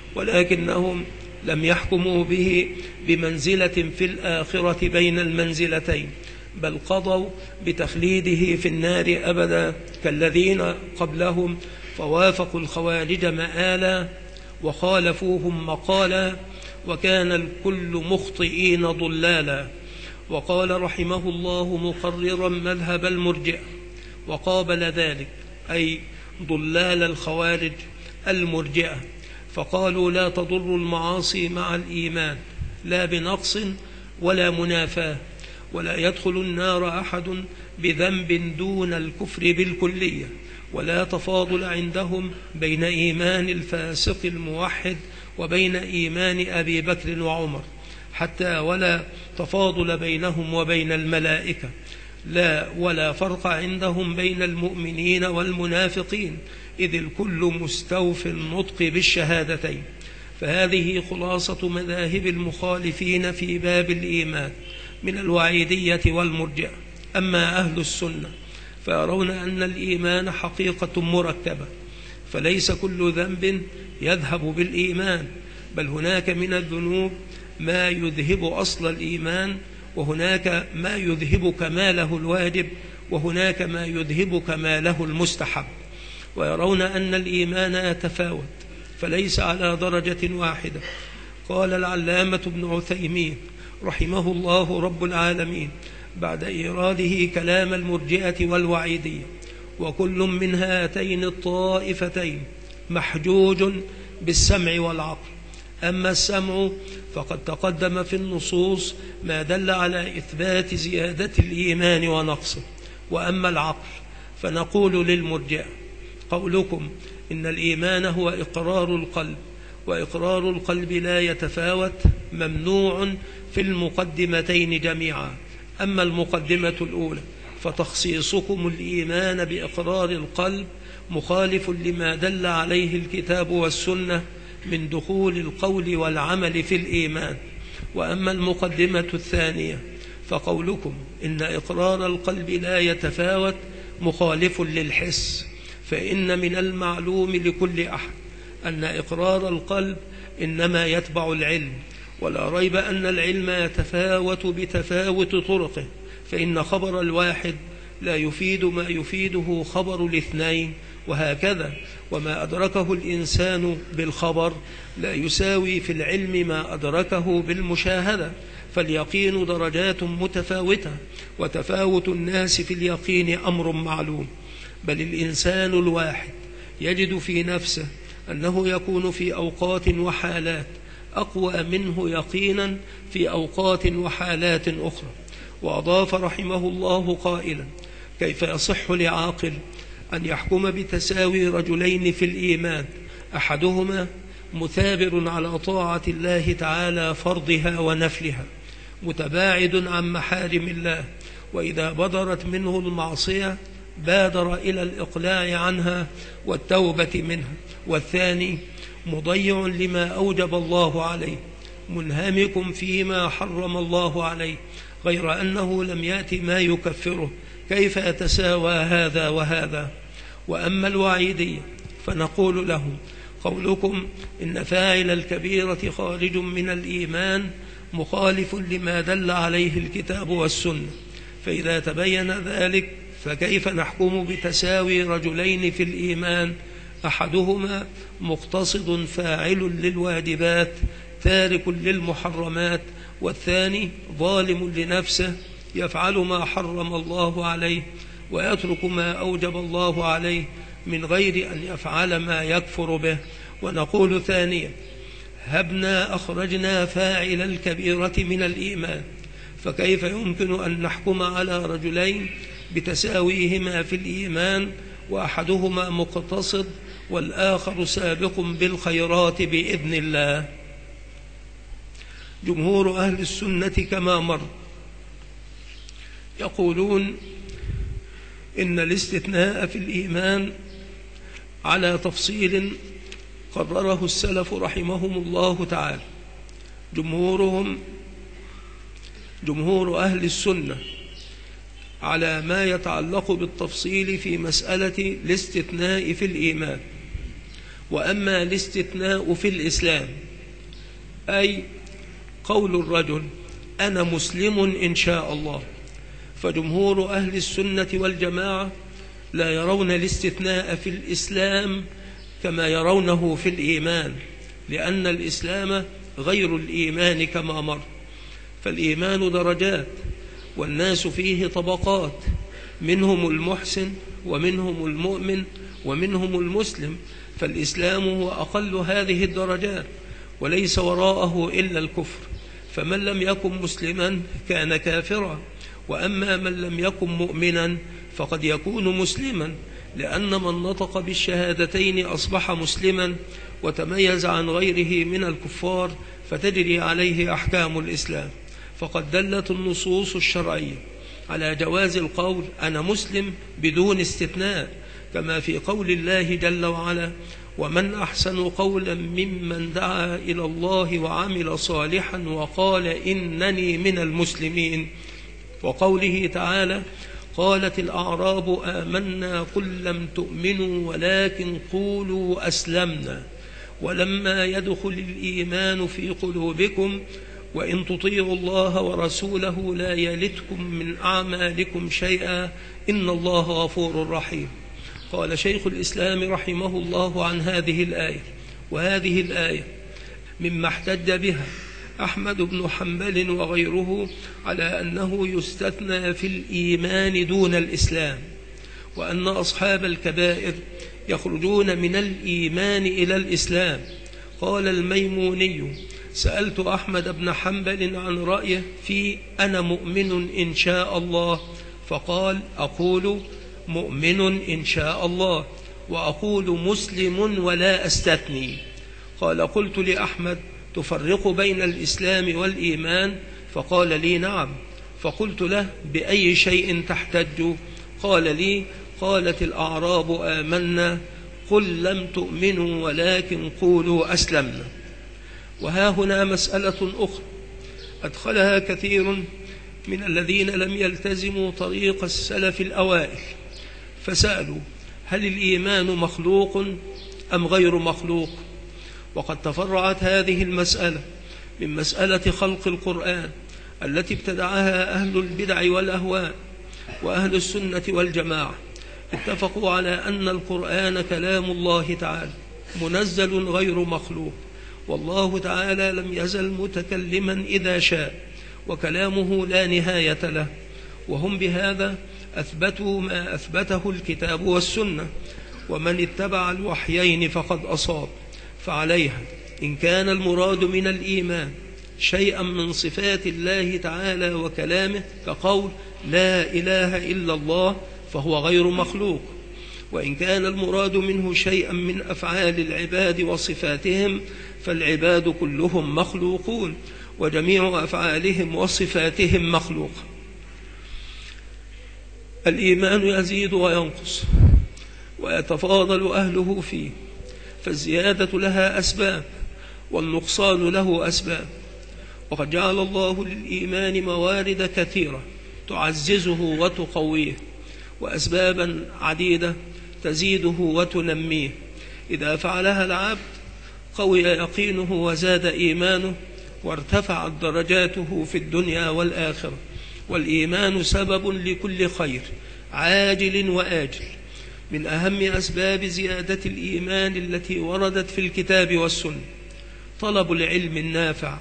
ولكنهم لم يحكموا به بمنزلة في الآخرة بين المنزلتين، بل قضوا بتخليده في النار أبدا كالذين قبلهم، فوافقوا الخوارج مآلا وخالفوهم مقالا، وكان الكل مخطئين ضلالا. وقال رحمه الله مقررا مذهب المرجئة وقابل ذلك أي ضلال الخوارج المرجئة، فقالوا: لا تضر المعاصي مع الإيمان لا بنقص ولا منافاة، ولا يدخل النار أحد بذنب دون الكفر بالكلية، ولا تفاضل عندهم بين إيمان الفاسق الموحد وبين إيمان أبي بكر وعمر، حتى ولا تفاضل بينهم وبين الملائكة، لا ولا فرق عندهم بين المؤمنين والمنافقين، إذ الكل مستوفي النطق بالشهادتين. فهذه خلاصة مذاهب المخالفين في باب الإيمان من الوعيدية والمرجئة. أما أهل السنة فيرون أن الإيمان حقيقة مركبة، فليس كل ذنب يذهب بالإيمان، بل هناك من الذنوب ما يذهب أصل الإيمان، وهناك ما يذهب كماله الواجب، وهناك ما يذهب كماله المستحب. ويرون أن الإيمان يتفاوت فليس على درجة واحدة. قال العلامة ابن عثيمين رحمه الله رب العالمين بعد إيراده كلام المرجئة والوعيدية: وكل من هاتين الطائفتين محجوج بالسمع والعقل. أما السمع فقد تقدم في النصوص ما دل على إثبات زيادة الإيمان ونقصه. وأما العقل فنقول للمرجئة: قولكم إن الإيمان هو إقرار القلب، وإقرار القلب لا يتفاوت، ممنوع في المقدمتين جميعا. أما المقدمة الأولى فتخصيصكم الإيمان بإقرار القلب مخالف لما دل عليه الكتاب والسنة من دخول القول والعمل في الإيمان. وأما المقدمة الثانية فقولكم إن إقرار القلب لا يتفاوت مخالف للحس، فإن من المعلوم لكل أحد أن إقرار القلب إنما يتبع العلم، ولا ريب أن العلم يتفاوت بتفاوت طرقه، فإن خبر الواحد لا يفيد ما يفيده خبر الاثنين، وهكذا. وما أدركه الإنسان بالخبر لا يساوي في العلم ما أدركه بالمشاهدة، فاليقين درجات متفاوتة، وتفاوت الناس في اليقين أمر معلوم. بل الإنسان الواحد يجد في نفسه أنه يكون في أوقات وحالات أقوى منه يقينا في أوقات وحالات أخرى. وأضاف رحمه الله قائلا: كيف يصح لعاقل أن يحكم بتساوي رجلين في الإيمان أحدهما مثابر على طاعة الله تعالى فرضها ونفلها، متباعد عن محارم الله، وإذا بدرت منه المعصية بادر إلى الإقلاع عنها والتوبة منها، والثاني مضيع لما أوجب الله عليه منهمك فيما حرم الله عليه، غير أنه لم يأتي ما يكفره، كيف يتساوى هذا وهذا؟ وأما الوعيدية فنقول لهم: قولكم إن فاعل الكبيرة خارج من الإيمان مخالف لما دل عليه الكتاب والسنة، فإذا تبين ذلك فكيف نحكم بتساوي رجلين في الإيمان أحدهما مقتصد فاعل للواجبات تارك للمحرمات، والثاني ظالم لنفسه يفعل ما حرم الله عليه ويترك ما أوجب الله عليه من غير أن يفعل ما يكفر به؟ ونقول ثانيا: هبنا أخرجنا فاعل الكبيرة من الإيمان، فكيف يمكن أن نحكم على رجلين بتساويهما في الإيمان وأحدهما مقتصد والآخر سابق بالخيرات بإذن الله؟ جمهور أهل السنة كما مر يقولون إن الاستثناء في الإيمان على تفصيل قرره السلف رحمهم الله تعالى. جمهور أهل السنة على ما يتعلق بالتفصيل في مسألة الاستثناء في الإيمان. وأما الاستثناء في الإسلام أي قول الرجل أنا مسلم إن شاء الله، فجمهور أهل السنة والجماعة لا يرون الاستثناء في الإسلام كما يرونه في الإيمان، لأن الإسلام غير الإيمان كما مر، فالإيمان درجات والناس فيه طبقات، منهم المحسن ومنهم المؤمن ومنهم المسلم، فالإسلام هو أقل هذه الدرجات وليس وراءه إلا الكفر، فمن لم يكن مسلما كان كافرا، وأما من لم يكن مؤمنا فقد يكون مسلما، لأن من نطق بالشهادتين أصبح مسلما وتميز عن غيره من الكفار فتجري عليه أحكام الإسلام. فقد دلت النصوص الشرعية على جواز القول أنا مسلم بدون استثناء، كما في قول الله جل وعلا: ومن أحسن قولا ممن دعا إلى الله وعمل صالحا وقال إنني من المسلمين. وقوله تعالى: قالت الأعراب آمنا قل لم تؤمنوا ولكن قولوا أسلمنا ولما يدخل الإيمان في قلوبكم وإن تطيعوا الله ورسوله لا يلتكم من أعمالكم شيئا إن الله غفور رحيم. قال شيخ الإسلام رحمه الله عن هذه الآية: وهذه الآية مما احتج بها أحمد بن حنبل وغيره على أنه يستثنى في الإيمان دون الإسلام، وأن أصحاب الكبائر يخرجون من الإيمان إلى الإسلام. قال الميموني: سألت أحمد بن حنبل عن رأيه في أنا مؤمن إن شاء الله، فقال: أقول مؤمن إن شاء الله وأقول مسلم ولا أستثني. قال: قلت لأحمد: تفرق بين الإسلام والإيمان؟ فقال لي: نعم. فقلت له: بأي شيء تحتج؟ قال لي: قالت الأعراب آمنا قل لم تؤمنوا ولكن قولوا أسلمنا. وها هنا مسألة أخرى أدخلها كثير من الذين لم يلتزموا طريق السلف الأوائل، فسألوا: هل الإيمان مخلوق أم غير مخلوق؟ وقد تفرعت هذه المسألة من مسألة خلق القرآن التي ابتدعها أهل البدع والأهواء، وأهل السنة والجماعة اتفقوا على أن القرآن كلام الله تعالى منزل غير مخلوق، والله تعالى لم يزل متكلما إذا شاء، وكلامه لا نهاية له، وهم بهذا أثبتوا ما أثبته الكتاب والسنة، ومن اتبع الوحيين فقد أصاب. فعليها إن كان المراد من الإيمان شيئا من صفات الله تعالى وكلامه كقول لا إله إلا الله فهو غير مخلوق، وإن كان المراد منه شيئا من أفعال العباد وصفاتهم فالعباد كلهم مخلوقون، وجميع أفعالهم وصفاتهم مخلوقة. الإيمان يزيد وينقص ويتفاضل أهله فيه، فالزيادة لها أسباب والنقصان له أسباب، وقد جعل الله للإيمان موارد كثيرة تعززه وتقويه، وأسبابا عديدة تزيده وتنميه. إذا فعلها العبد قوي يقينه وزاد إيمانه وارتفعت درجاته في الدنيا والآخرة. والإيمان سبب لكل خير عاجل وآجل. من أهم أسباب زيادة الإيمان التي وردت في الكتاب والسنة طلب العلم النافع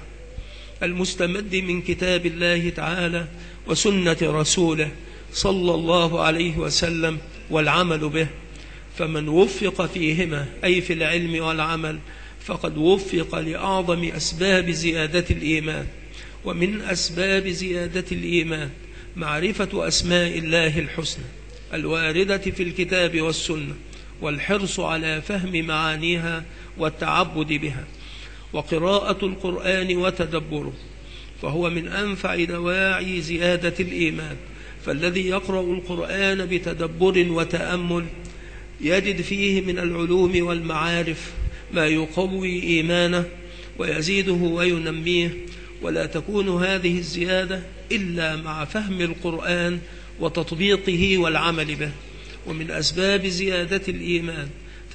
المستمد من كتاب الله تعالى وسنة رسوله صلى الله عليه وسلم والعمل به، فمن وفق فيهما أي في العلم والعمل فقد وفق لأعظم أسباب زيادة الإيمان. ومن أسباب زيادة الإيمان معرفة أسماء الله الحسنى الواردة في الكتاب والسنة، والحرص على فهم معانيها والتعبد بها، وقراءة القرآن وتدبره، فهو من أنفع دواعي زيادة الإيمان. فالذي يقرأ القرآن بتدبر وتأمل يجد فيه من العلوم والمعارف ما يقوي إيمانه ويزيده وينميه، ولا تكون هذه الزيادة إلا مع فهم القرآن وتطبيقه والعمل به. ومن أسباب زيادة الإيمان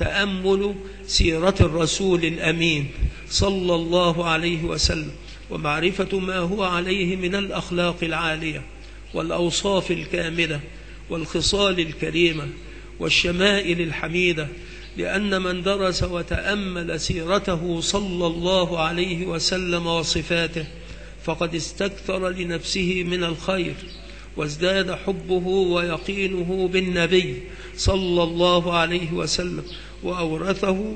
تأمل سيرة الرسول الأمين صلى الله عليه وسلم، ومعرفة ما هو عليه من الأخلاق العالية والأوصاف الكاملة والخصال الكريمة والشمائل الحميدة، لأن من درس وتأمل سيرته صلى الله عليه وسلم وصفاته فقد استكثر لنفسه من الخير، وازداد حبه ويقينه بالنبي صلى الله عليه وسلم، وأورثه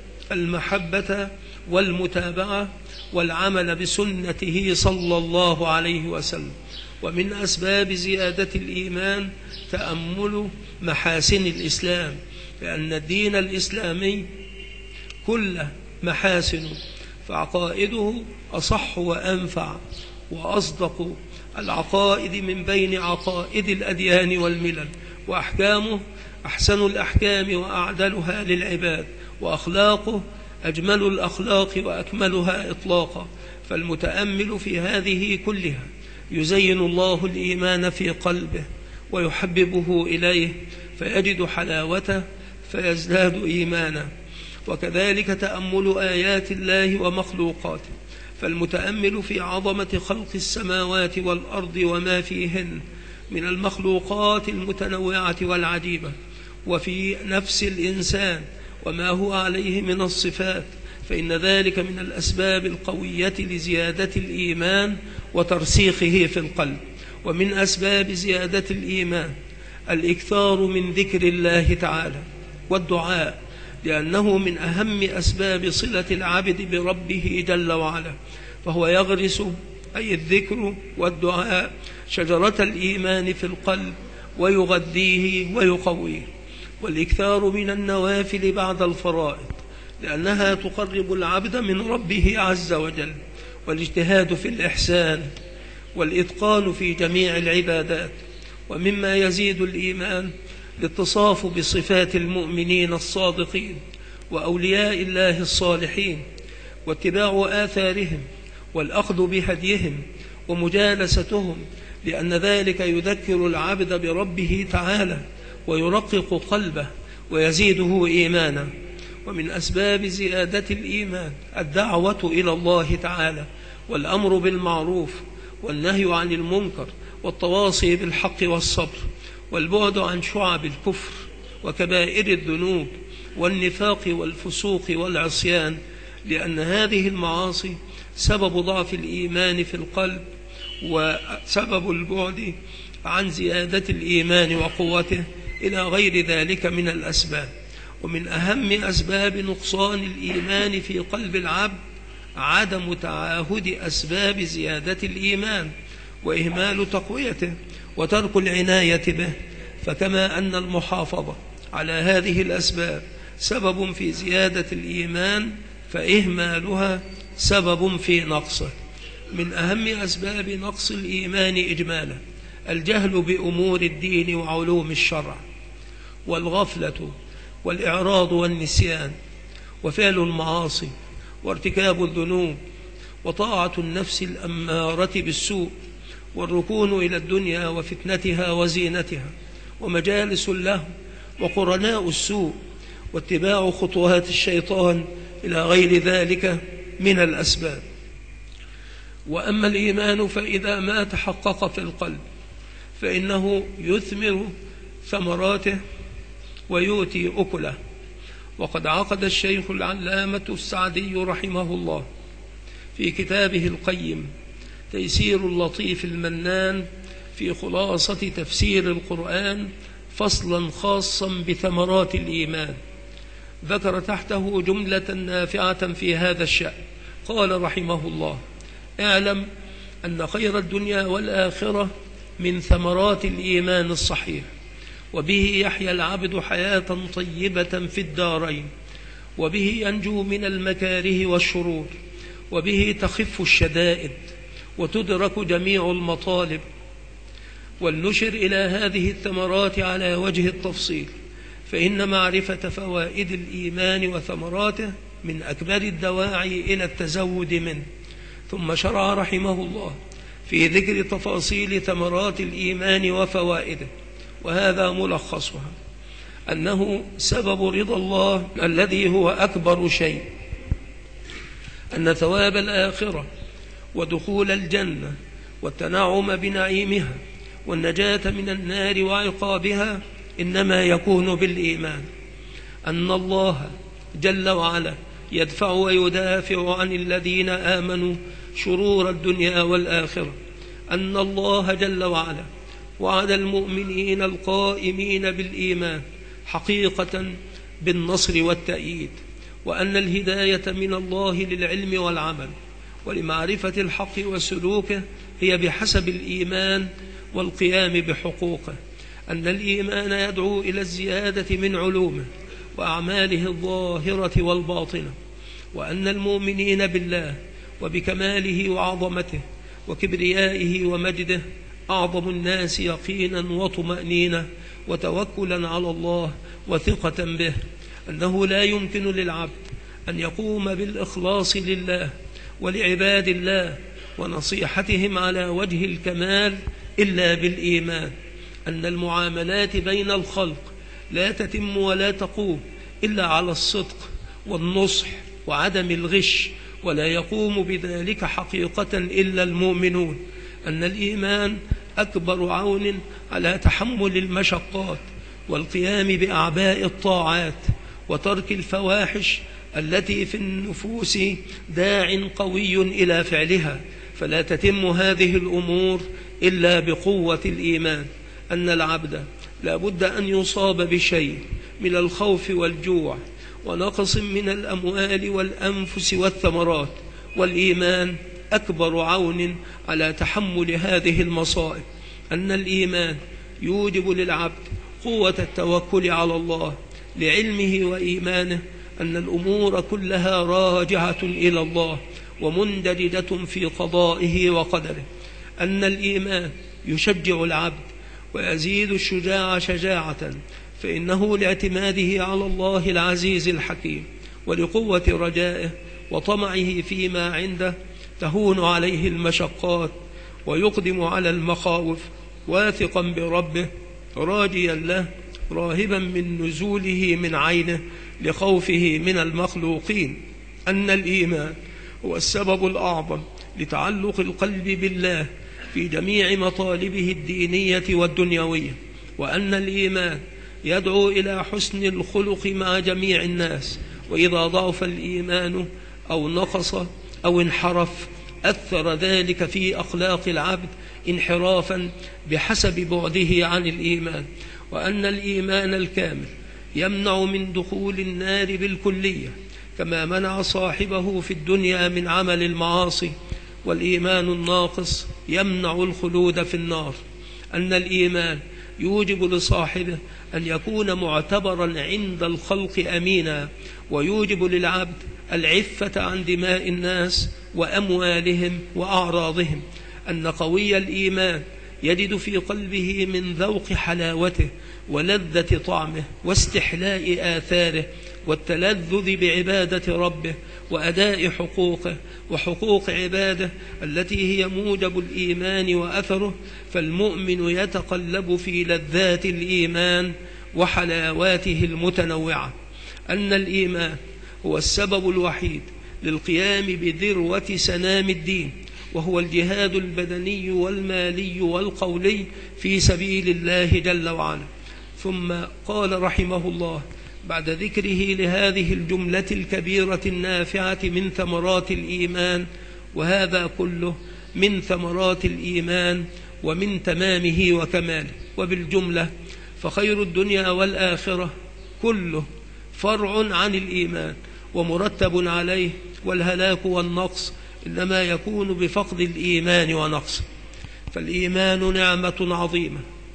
المحبة والمتابعة والعمل بسنته صلى الله عليه وسلم. ومن أسباب زيادة الإيمان تأمل محاسن الإسلام، لأن الدين الإسلامي كله محاسن، فعقائده أصح وأنفع وأصدق العقائد من بين عقائد الأديان والملل، وأحكامه أحسن الأحكام وأعدلها للعباد، وأخلاقه أجمل الأخلاق وأكملها إطلاقا. فالمتأمل في هذه كلها يزين الله الإيمان في قلبه ويحببه إليه فيجد حلاوته فيزداد إيمانا. وكذلك تأمل آيات الله ومخلوقاته، فالمتأمل في عظمة خلق السماوات والأرض وما فيهن من المخلوقات المتنوعة والعجيبة، وفي نفس الإنسان وما هو عليه من الصفات، فإن ذلك من الأسباب القوية لزيادة الإيمان وترسيخه في القلب. ومن أسباب زيادة الإيمان الإكثار من ذكر الله تعالى والدعاء، لأنه من أهم أسباب صلة العبد بربه جل وعلا، فهو يغرس أي الذكر والدعاء شجرة الإيمان في القلب ويغذيه ويقويه. والإكثار من النوافل بعد الفرائض، لأنها تقرب العبد من ربه عز وجل، والاجتهاد في الإحسان والإتقان في جميع العبادات. ومما يزيد الإيمان الاتصاف بصفات المؤمنين الصادقين وأولياء الله الصالحين، واتباع آثارهم والأخذ بهديهم ومجالستهم، لأن ذلك يذكر العبد بربه تعالى ويرقق قلبه ويزيده إيمانا. ومن أسباب زيادة الإيمان الدعوة إلى الله تعالى والأمر بالمعروف والنهي عن المنكر والتواصي بالحق والصبر، والبعد عن شعب الكفر وكبائر الذنوب والنفاق والفسوق والعصيان، لأن هذه المعاصي سبب ضعف الإيمان في القلب وسبب البعد عن زيادة الإيمان وقوته إلى غير ذلك من الأسباب. ومن أهم أسباب نقصان الإيمان في قلب العبد عدم تعاهد أسباب زيادة الإيمان وإهمال تقويته وترك العناية به، فكما أن المحافظة على هذه الأسباب سبب في زيادة الإيمان، فإهمالها سبب في نقصه. من أهم أسباب نقص الإيمان إجمالا الجهل بأمور الدين وعلوم الشرع، والغفلة والإعراض والنسيان، وفعل المعاصي، وارتكاب الذنوب، وطاعة النفس الأمارة بالسوء، والركون إلى الدنيا وفتنتها وزينتها، ومجالس اللهو، وقرناء السوء، واتباع خطوات الشيطان إلى غير ذلك من الأسباب. وأما الإيمان فإذا ما تحقق في القلب فإنه يثمر ثمراته ويؤتي أكله. وقد عقد الشيخ العلامة السعدي رحمه الله في كتابه القيم تيسير اللطيف المنان في خلاصة تفسير القرآن فصلا خاصا بثمرات الإيمان، ذكر تحته جملة نافعة في هذا الشأن. قال رحمه الله: اعلم أن خير الدنيا والآخرة من ثمرات الإيمان الصحيح، وبه يحيا العبد حياة طيبة في الدارين، وبه ينجو من المكاره والشرور، وبه تخف الشدائد وتدرك جميع المطالب. ولنشر إلى هذه الثمرات على وجه التفصيل، فإن معرفة فوائد الإيمان وثمراته من أكبر الدواعي إلى التزود منه. ثم شرع رحمه الله في ذكر تفاصيل ثمرات الإيمان وفوائده، وهذا ملخصها: أنه سبب رضا الله الذي هو أكبر شيء، أن ثواب الآخرة ودخول الجنة والتنعم بنعيمها والنجاة من النار وعقابها إنما يكون بالإيمان، أن الله جل وعلا يدفع ويدافع عن الذين آمنوا شرور الدنيا والآخرة، أن الله جل وعلا وعد المؤمنين القائمين بالإيمان حقيقة بالنصر والتأييد، وأن الهداية من الله للعلم والعمل ولمعرفة الحق وسلوكه هي بحسب الإيمان والقيام بحقوقه، أن الإيمان يدعو إلى الزيادة من علومه وأعماله الظاهرة والباطنة، وأن المؤمنين بالله وبكماله وعظمته وكبريائه ومجده أعظم الناس يقينا وطمأنينة وتوكلا على الله وثقة به، أنه لا يمكن للعبد أن يقوم بالإخلاص لله ولعباد الله ونصيحتهم على وجه الكمال إلا بالإيمان، أن المعاملات بين الخلق لا تتم ولا تقوم إلا على الصدق والنصح وعدم الغش، ولا يقوم بذلك حقيقة إلا المؤمنون، أن الإيمان أكبر عون على تحمل المشقات والقيام بأعباء الطاعات وترك الفواحش التي في النفوس داع قوي إلى فعلها، فلا تتم هذه الأمور إلا بقوة الإيمان، أن العبد لا بد أن يصاب بشيء من الخوف والجوع ونقص من الأموال والأنفس والثمرات، والإيمان أكبر عون على تحمل هذه المصائب، أن الإيمان يوجب للعبد قوة التوكل على الله لعلمه وإيمانه أن الأمور كلها راجعة إلى الله ومندرجة في قضائه وقدره، أن الإيمان يشجع العبد ويزيد الشجاع شجاعة، فإنه لاعتماده على الله العزيز الحكيم ولقوة رجائه وطمعه فيما عنده تهون عليه المشقات ويقدم على المخاوف واثقا بربه راجيا له راهبا من نزوله من عينه لخوفه من المخلوقين، أن الإيمان هو السبب الأعظم لتعلق القلب بالله في جميع مطالبه الدينية والدنيوية، وأن الإيمان يدعو إلى حسن الخلق مع جميع الناس، وإذا ضعف الإيمان أو نقص أو انحرف أثر ذلك في أخلاق العبد انحرافا بحسب بعده عن الإيمان، وأن الإيمان الكامل يمنع من دخول النار بالكلية كما منع صاحبه في الدنيا من عمل المعاصي، والإيمان الناقص يمنع الخلود في النار، أن الإيمان يوجب لصاحبه أن يكون معتبرا عند الخلق أمينا، ويوجب للعبد العفة عن دماء الناس وأموالهم وأعراضهم. أن قوي الإيمان يجد في قلبه من ذوق حلاوته ولذة طعمه واستحلاء آثاره والتلذذ بعبادة ربه وأداء حقوقه وحقوق عباده التي هي موجب الإيمان وأثره، فالمؤمن يتقلب في لذات الإيمان وحلاواته المتنوعة. أن الإيمان هو السبب الوحيد للقيام بذروة سنام الدين، وهو الجهاد البدني والمالي والقولي في سبيل الله جل وعلا. ثم قال رحمه الله بعد ذكره لهذه الجملة الكبيرة النافعة من ثمرات الإيمان، وهذا كله من ثمرات الإيمان ومن تمامه وكماله. وبالجملة فخير الدنيا والآخرة كله فرع عن الإيمان ومرتب عليه، والهلاك والنقص إنما يكون بفقد الإيمان ونقصه. فالإيمان نعمة عظيمة،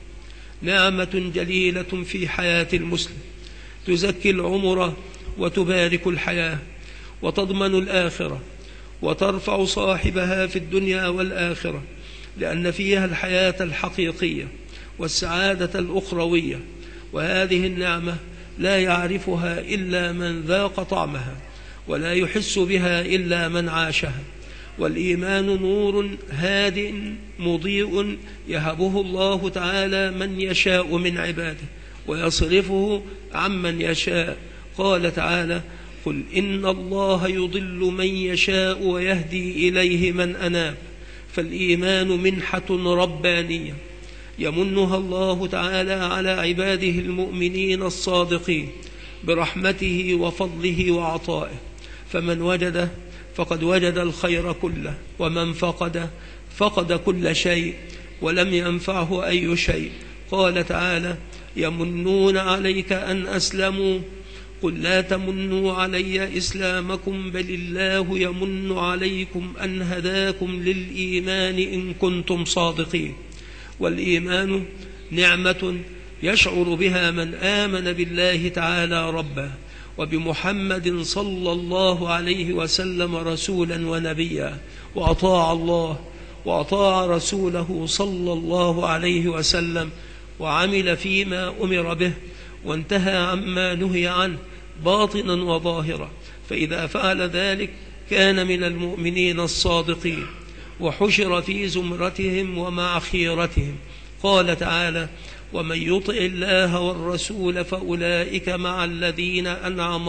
نعمة جليلة في حياة المسلم، تزكي العمر وتبارك الحياة وتضمن الآخرة وترفع صاحبها في الدنيا والآخرة، لأن فيها الحياة الحقيقية والسعادة الأخروية، وهذه النعمة لا يعرفها إلا من ذاق طعمها، ولا يحس بها إلا من عاشها. والإيمان نور هادئ مضيء يهبه الله تعالى من يشاء من عباده ويصرفه عمن يشاء. قال تعالى: قل إن الله يضل من يشاء ويهدي إليه من أناب. فالإيمان منحة ربانية يمنها الله تعالى على عباده المؤمنين الصادقين برحمته وفضله وعطائه، فمن وجده فقد وجد الخير كله، ومن فقد كل شيء ولم ينفعه أي شيء. قال تعالى: يمنون عليك أن أسلموا، قل لا تمنوا علي إسلامكم بل الله يمن عليكم أن هداكم للإيمان إن كنتم صادقين. والإيمان نعمة يشعر بها من آمن بالله تعالى ربا، وبمحمد صلى الله عليه وسلم رسولا ونبيا، وأطاع الله وأطاع رسوله صلى الله عليه وسلم، وعمل فيما أمر به وانتهى عما نهي عنه باطنا وظاهرا. فإذا فعل ذلك كان من المؤمنين الصادقين، وحشر في زمرتهم ومع خيرتهم. قال تعالى: ومن يطع الله والرسول فأولئك مع الذين أنعم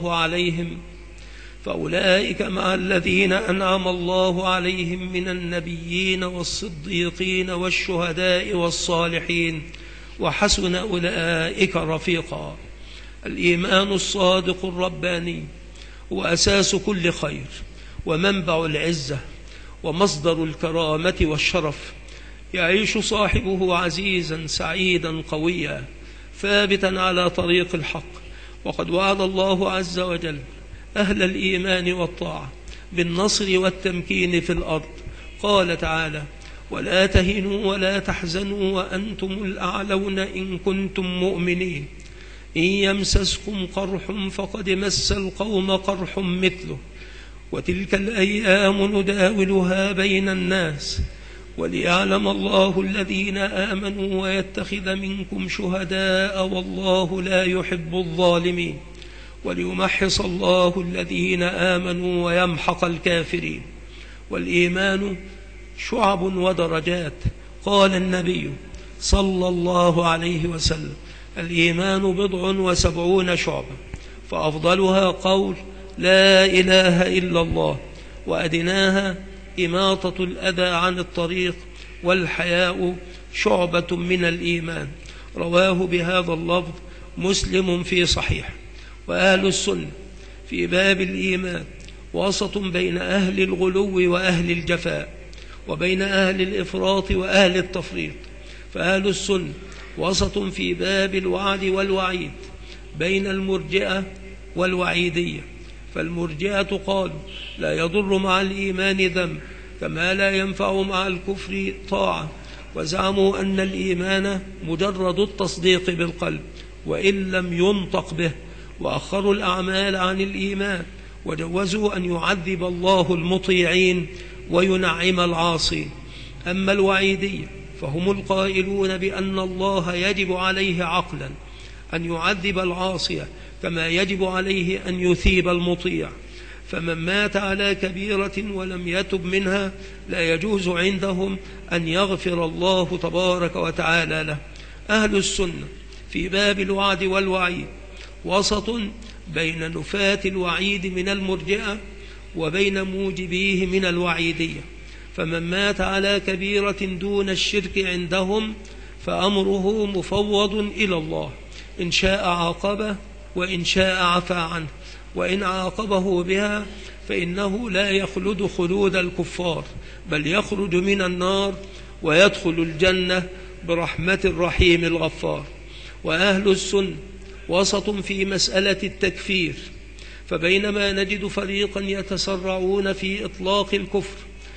الله عليهم من النبيين والصديقين والشهداء والصالحين وحسن أولئك رفيقا. الإيمان الصادق الرباني هو أساس كل خير ومنبع العزة ومصدر الكرامة والشرف. يعيش صاحبه عزيزا سعيدا قويا ثابتا على طريق الحق. وقد وعد الله عز وجل أهل الإيمان والطاعة بالنصر والتمكين في الأرض. قال تعالى: ولا تهنوا ولا تحزنوا وأنتم الأعلون إن كنتم مؤمنين إن يمسسكم قرح فقد مس القوم قرح مثله وتلك الأيام نداولها بين الناس وليعلم الله الذين آمنوا ويتخذ منكم شهداء والله لا يحب الظالمين وليمحص الله الذين آمنوا ويمحق الكافرين. والإيمان شعب ودرجات. قال النبي صلى الله عليه وسلم: الإيمان 70 شعبة، فأفضلها قول لا إله إلا الله، وأدناها إماطة الأذى عن الطريق، والحياء شعبة من الإيمان. رواه بهذا اللفظ مسلم في صحيح. وأهل السنة في باب الإيمان وسط بين أهل الغلو وأهل الجفاء، وبين أهل الإفراط وأهل التفريط. فأهل السنة وسط في باب الوعد والوعيد بين المرجئة والوعيدية. فالمرجئة قالوا لا يضر مع الإيمان ذنب كما لا ينفع مع الكفر طاعة، وزعموا أن الإيمان مجرد التصديق بالقلب وإن لم ينطق به، وأخروا الأعمال عن الإيمان، وجوزوا أن يعذب الله المطيعين وينعم العاصين. أما الوعيدية فهم القائلون بأن الله يجب عليه عقلا أن يعذب العاصية كما يجب عليه أن يثيب المطيع، فمن مات على كبيرة ولم يتب منها لا يجوز عندهم أن يغفر الله تبارك وتعالى له. أهل السنة في باب الوعد والوعيد وسط بين نفاة الوعيد من المرجئة وبين موجبيه من الوعيدية، فمن مات على كبيرة دون الشرك عندهم فأمره مفوض إلى الله، إن شاء عاقبه وإن شاء عفى عنه، وإن عاقبه بها فإنه لا يخلد خلود الكفار بل يخرج من النار ويدخل الجنة برحمة الرحيم الغفار. وأهل السنة وسط في مسألة التكفير، فبينما نجد فريقا يتسرعون في إطلاق الكفر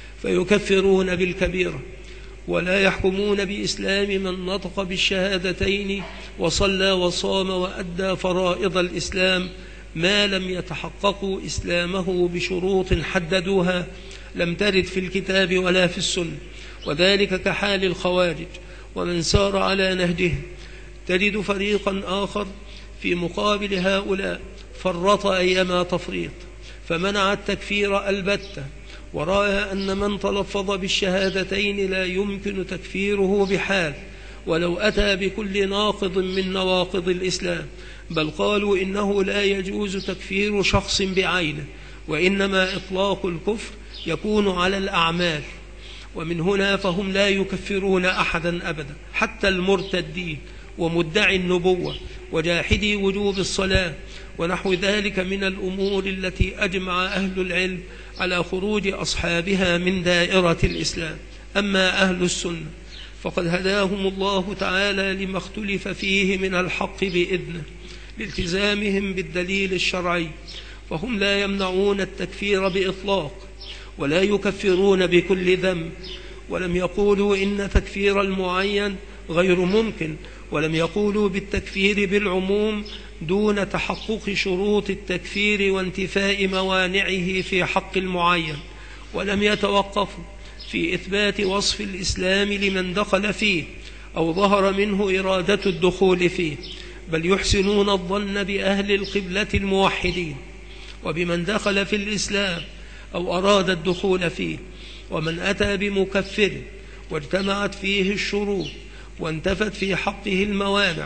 فيكفرون بالكبيرة ولا يحكمون بإسلام من نطق بالشهادتين وصلى وصام وأدى فرائض الإسلام ما لم يتحققوا إسلامه بشروط حددوها لم ترد في الكتاب ولا في السنة، وذلك كحال الخوارج ومن سار على نهجه. تجد فريقا آخر في مقابل هؤلاء فرط أيما تفريط فمنع التكفير البتة، ورأى أن من تلفظ بالشهادتين لا يمكن تكفيره بحال ولو أتى بكل ناقض من نواقض الإسلام، بل قالوا إنه لا يجوز تكفير شخص بعينه، وإنما إطلاق الكفر يكون على الأعمال. ومن هنا فهم لا يكفرون أحدا أبدا حتى المرتدين ومدعي النبوة وجاحدي وجوب الصلاة ونحو ذلك من الأمور التي أجمع أهل العلم على خروج أصحابها من دائرة الإسلام. أما أهل السنة فقد هداهم الله تعالى لما اختلف فيه من الحق بإذنه لالتزامهم بالدليل الشرعي، فهم لا يمنعون التكفير بإطلاق ولا يكفرون بكل ذنب، ولم يقولوا إن تكفير المعين غير ممكن، ولم يقولوا بالتكفير بالعموم دون تحقق شروط التكفير وانتفاء موانعه في حق المعين، ولم يتوقفوا في إثبات وصف الإسلام لمن دخل فيه أو ظهر منه إرادة الدخول فيه، بل يحسنون الظن بأهل القبلة الموحدين وبمن دخل في الإسلام أو أراد الدخول فيه، ومن أتى بمكفر واجتمعت فيه الشروط وانتفت في حقه الموانع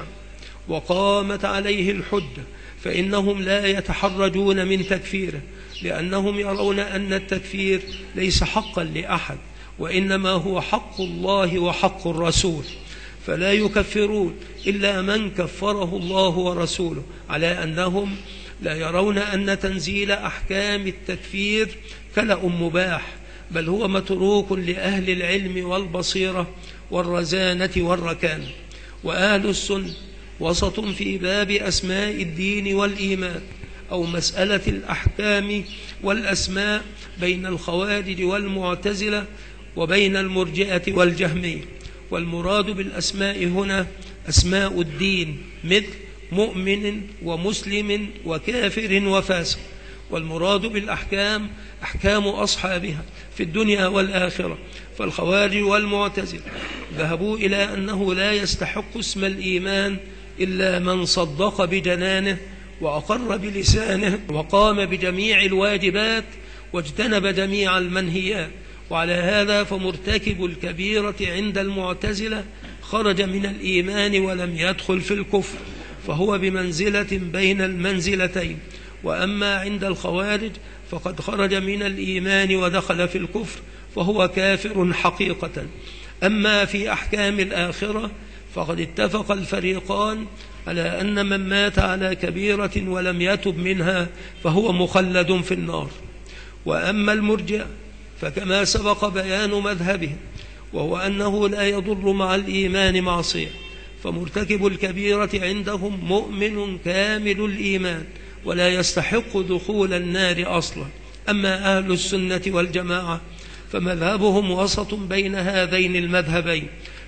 وقامت عليه الحجة فإنهم لا يتحرجون من تكفيره، لأنهم يرون أن التكفير ليس حقا لأحد وإنما هو حق الله وحق الرسول، فلا يكفرون إلا من كفره الله ورسوله، على أنهم لا يرون أن تنزيل أحكام التكفير كلأ مباح، بل هو متروك لأهل العلم والبصيرة والرزانة والركانة. وأهل السنة وسط في باب أسماء الدين والإيمان أو مسألة الأحكام والأسماء بين الخوارج والمعتزلة وبين المرجئة والجهمية. والمراد بالأسماء هنا أسماء الدين مثل مؤمن ومسلم وكافر وفاسق، والمراد بالأحكام أحكام أصحابها في الدنيا والآخرة. فالخوارج والمعتزلة ذهبوا إلى أنه لا يستحق اسم الإيمان إلا من صدق بجنانه وأقر بلسانه وقام بجميع الواجبات واجتنب جميع المنهيات، وعلى هذا فمرتكب الكبيرة عند المعتزلة خرج من الإيمان ولم يدخل في الكفر، فهو بمنزلة بين المنزلتين. وأما عند الخوارج فقد خرج من الإيمان ودخل في الكفر، فهو كافر حقيقة. أما في أحكام الآخرة فقد اتفق الفريقان على أن من مات على كبيرة ولم يتب منها فهو مخلد في النار. وأما المرجئة فكما سبق بيان مذهبهم، وهو أنه لا يضر مع الإيمان معصية، فمرتكب الكبيرة عندهم مؤمن كامل الإيمان ولا يستحق دخول النار أصلا. أما أهل السنة والجماعة فمذهبهم وسط بين هذين المذهبين،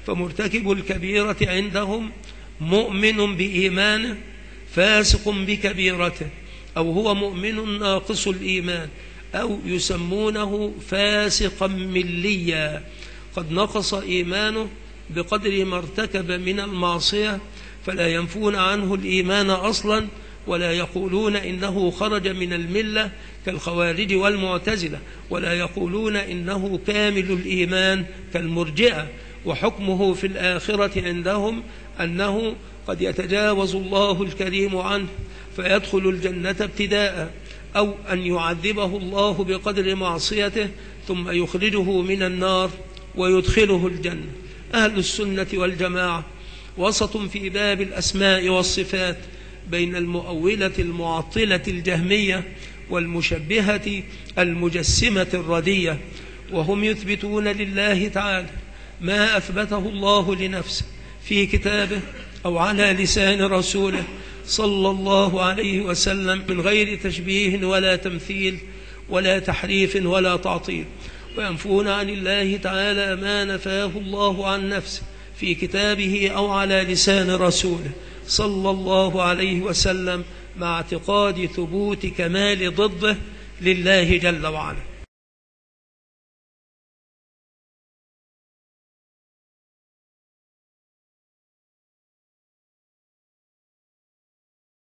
فمرتكب الكبيرة عندهم مؤمن بإيمانه فاسق بكبيرته، أو هو مؤمن ناقص الإيمان، أو يسمونه فاسقا مليا قد نقص إيمانه بقدر ما ارتكب من المعصية، فلا ينفون عنه الإيمان أصلا، ولا يقولون إنه خرج من الملة كالخوارج والمعتزلة، ولا يقولون إنه كامل الإيمان كالمرجئة. وحكمه في الآخرة عندهم أنه قد يتجاوز الله الكريم عنه فيدخل الجنة ابتداء، أو أن يعذبه الله بقدر معصيته ثم يخرجه من النار ويدخله الجنة. أهل السنة والجماعة وسط في باب الأسماء والصفات بين المؤولة المعطلة الجهمية والمشبهة المجسمة الردية، وهم يثبتون لله تعالى ما أثبته الله لنفسه في كتابه أو على لسان رسوله صلى الله عليه وسلم من غير تشبيه ولا تمثيل ولا تحريف ولا تعطيل، وينفون عن الله تعالى ما نفاه الله عن نفسه في كتابه أو على لسان رسوله صلى الله عليه وسلم، مع اعتقاد ثبوت كمال ضده لله جل وعلا.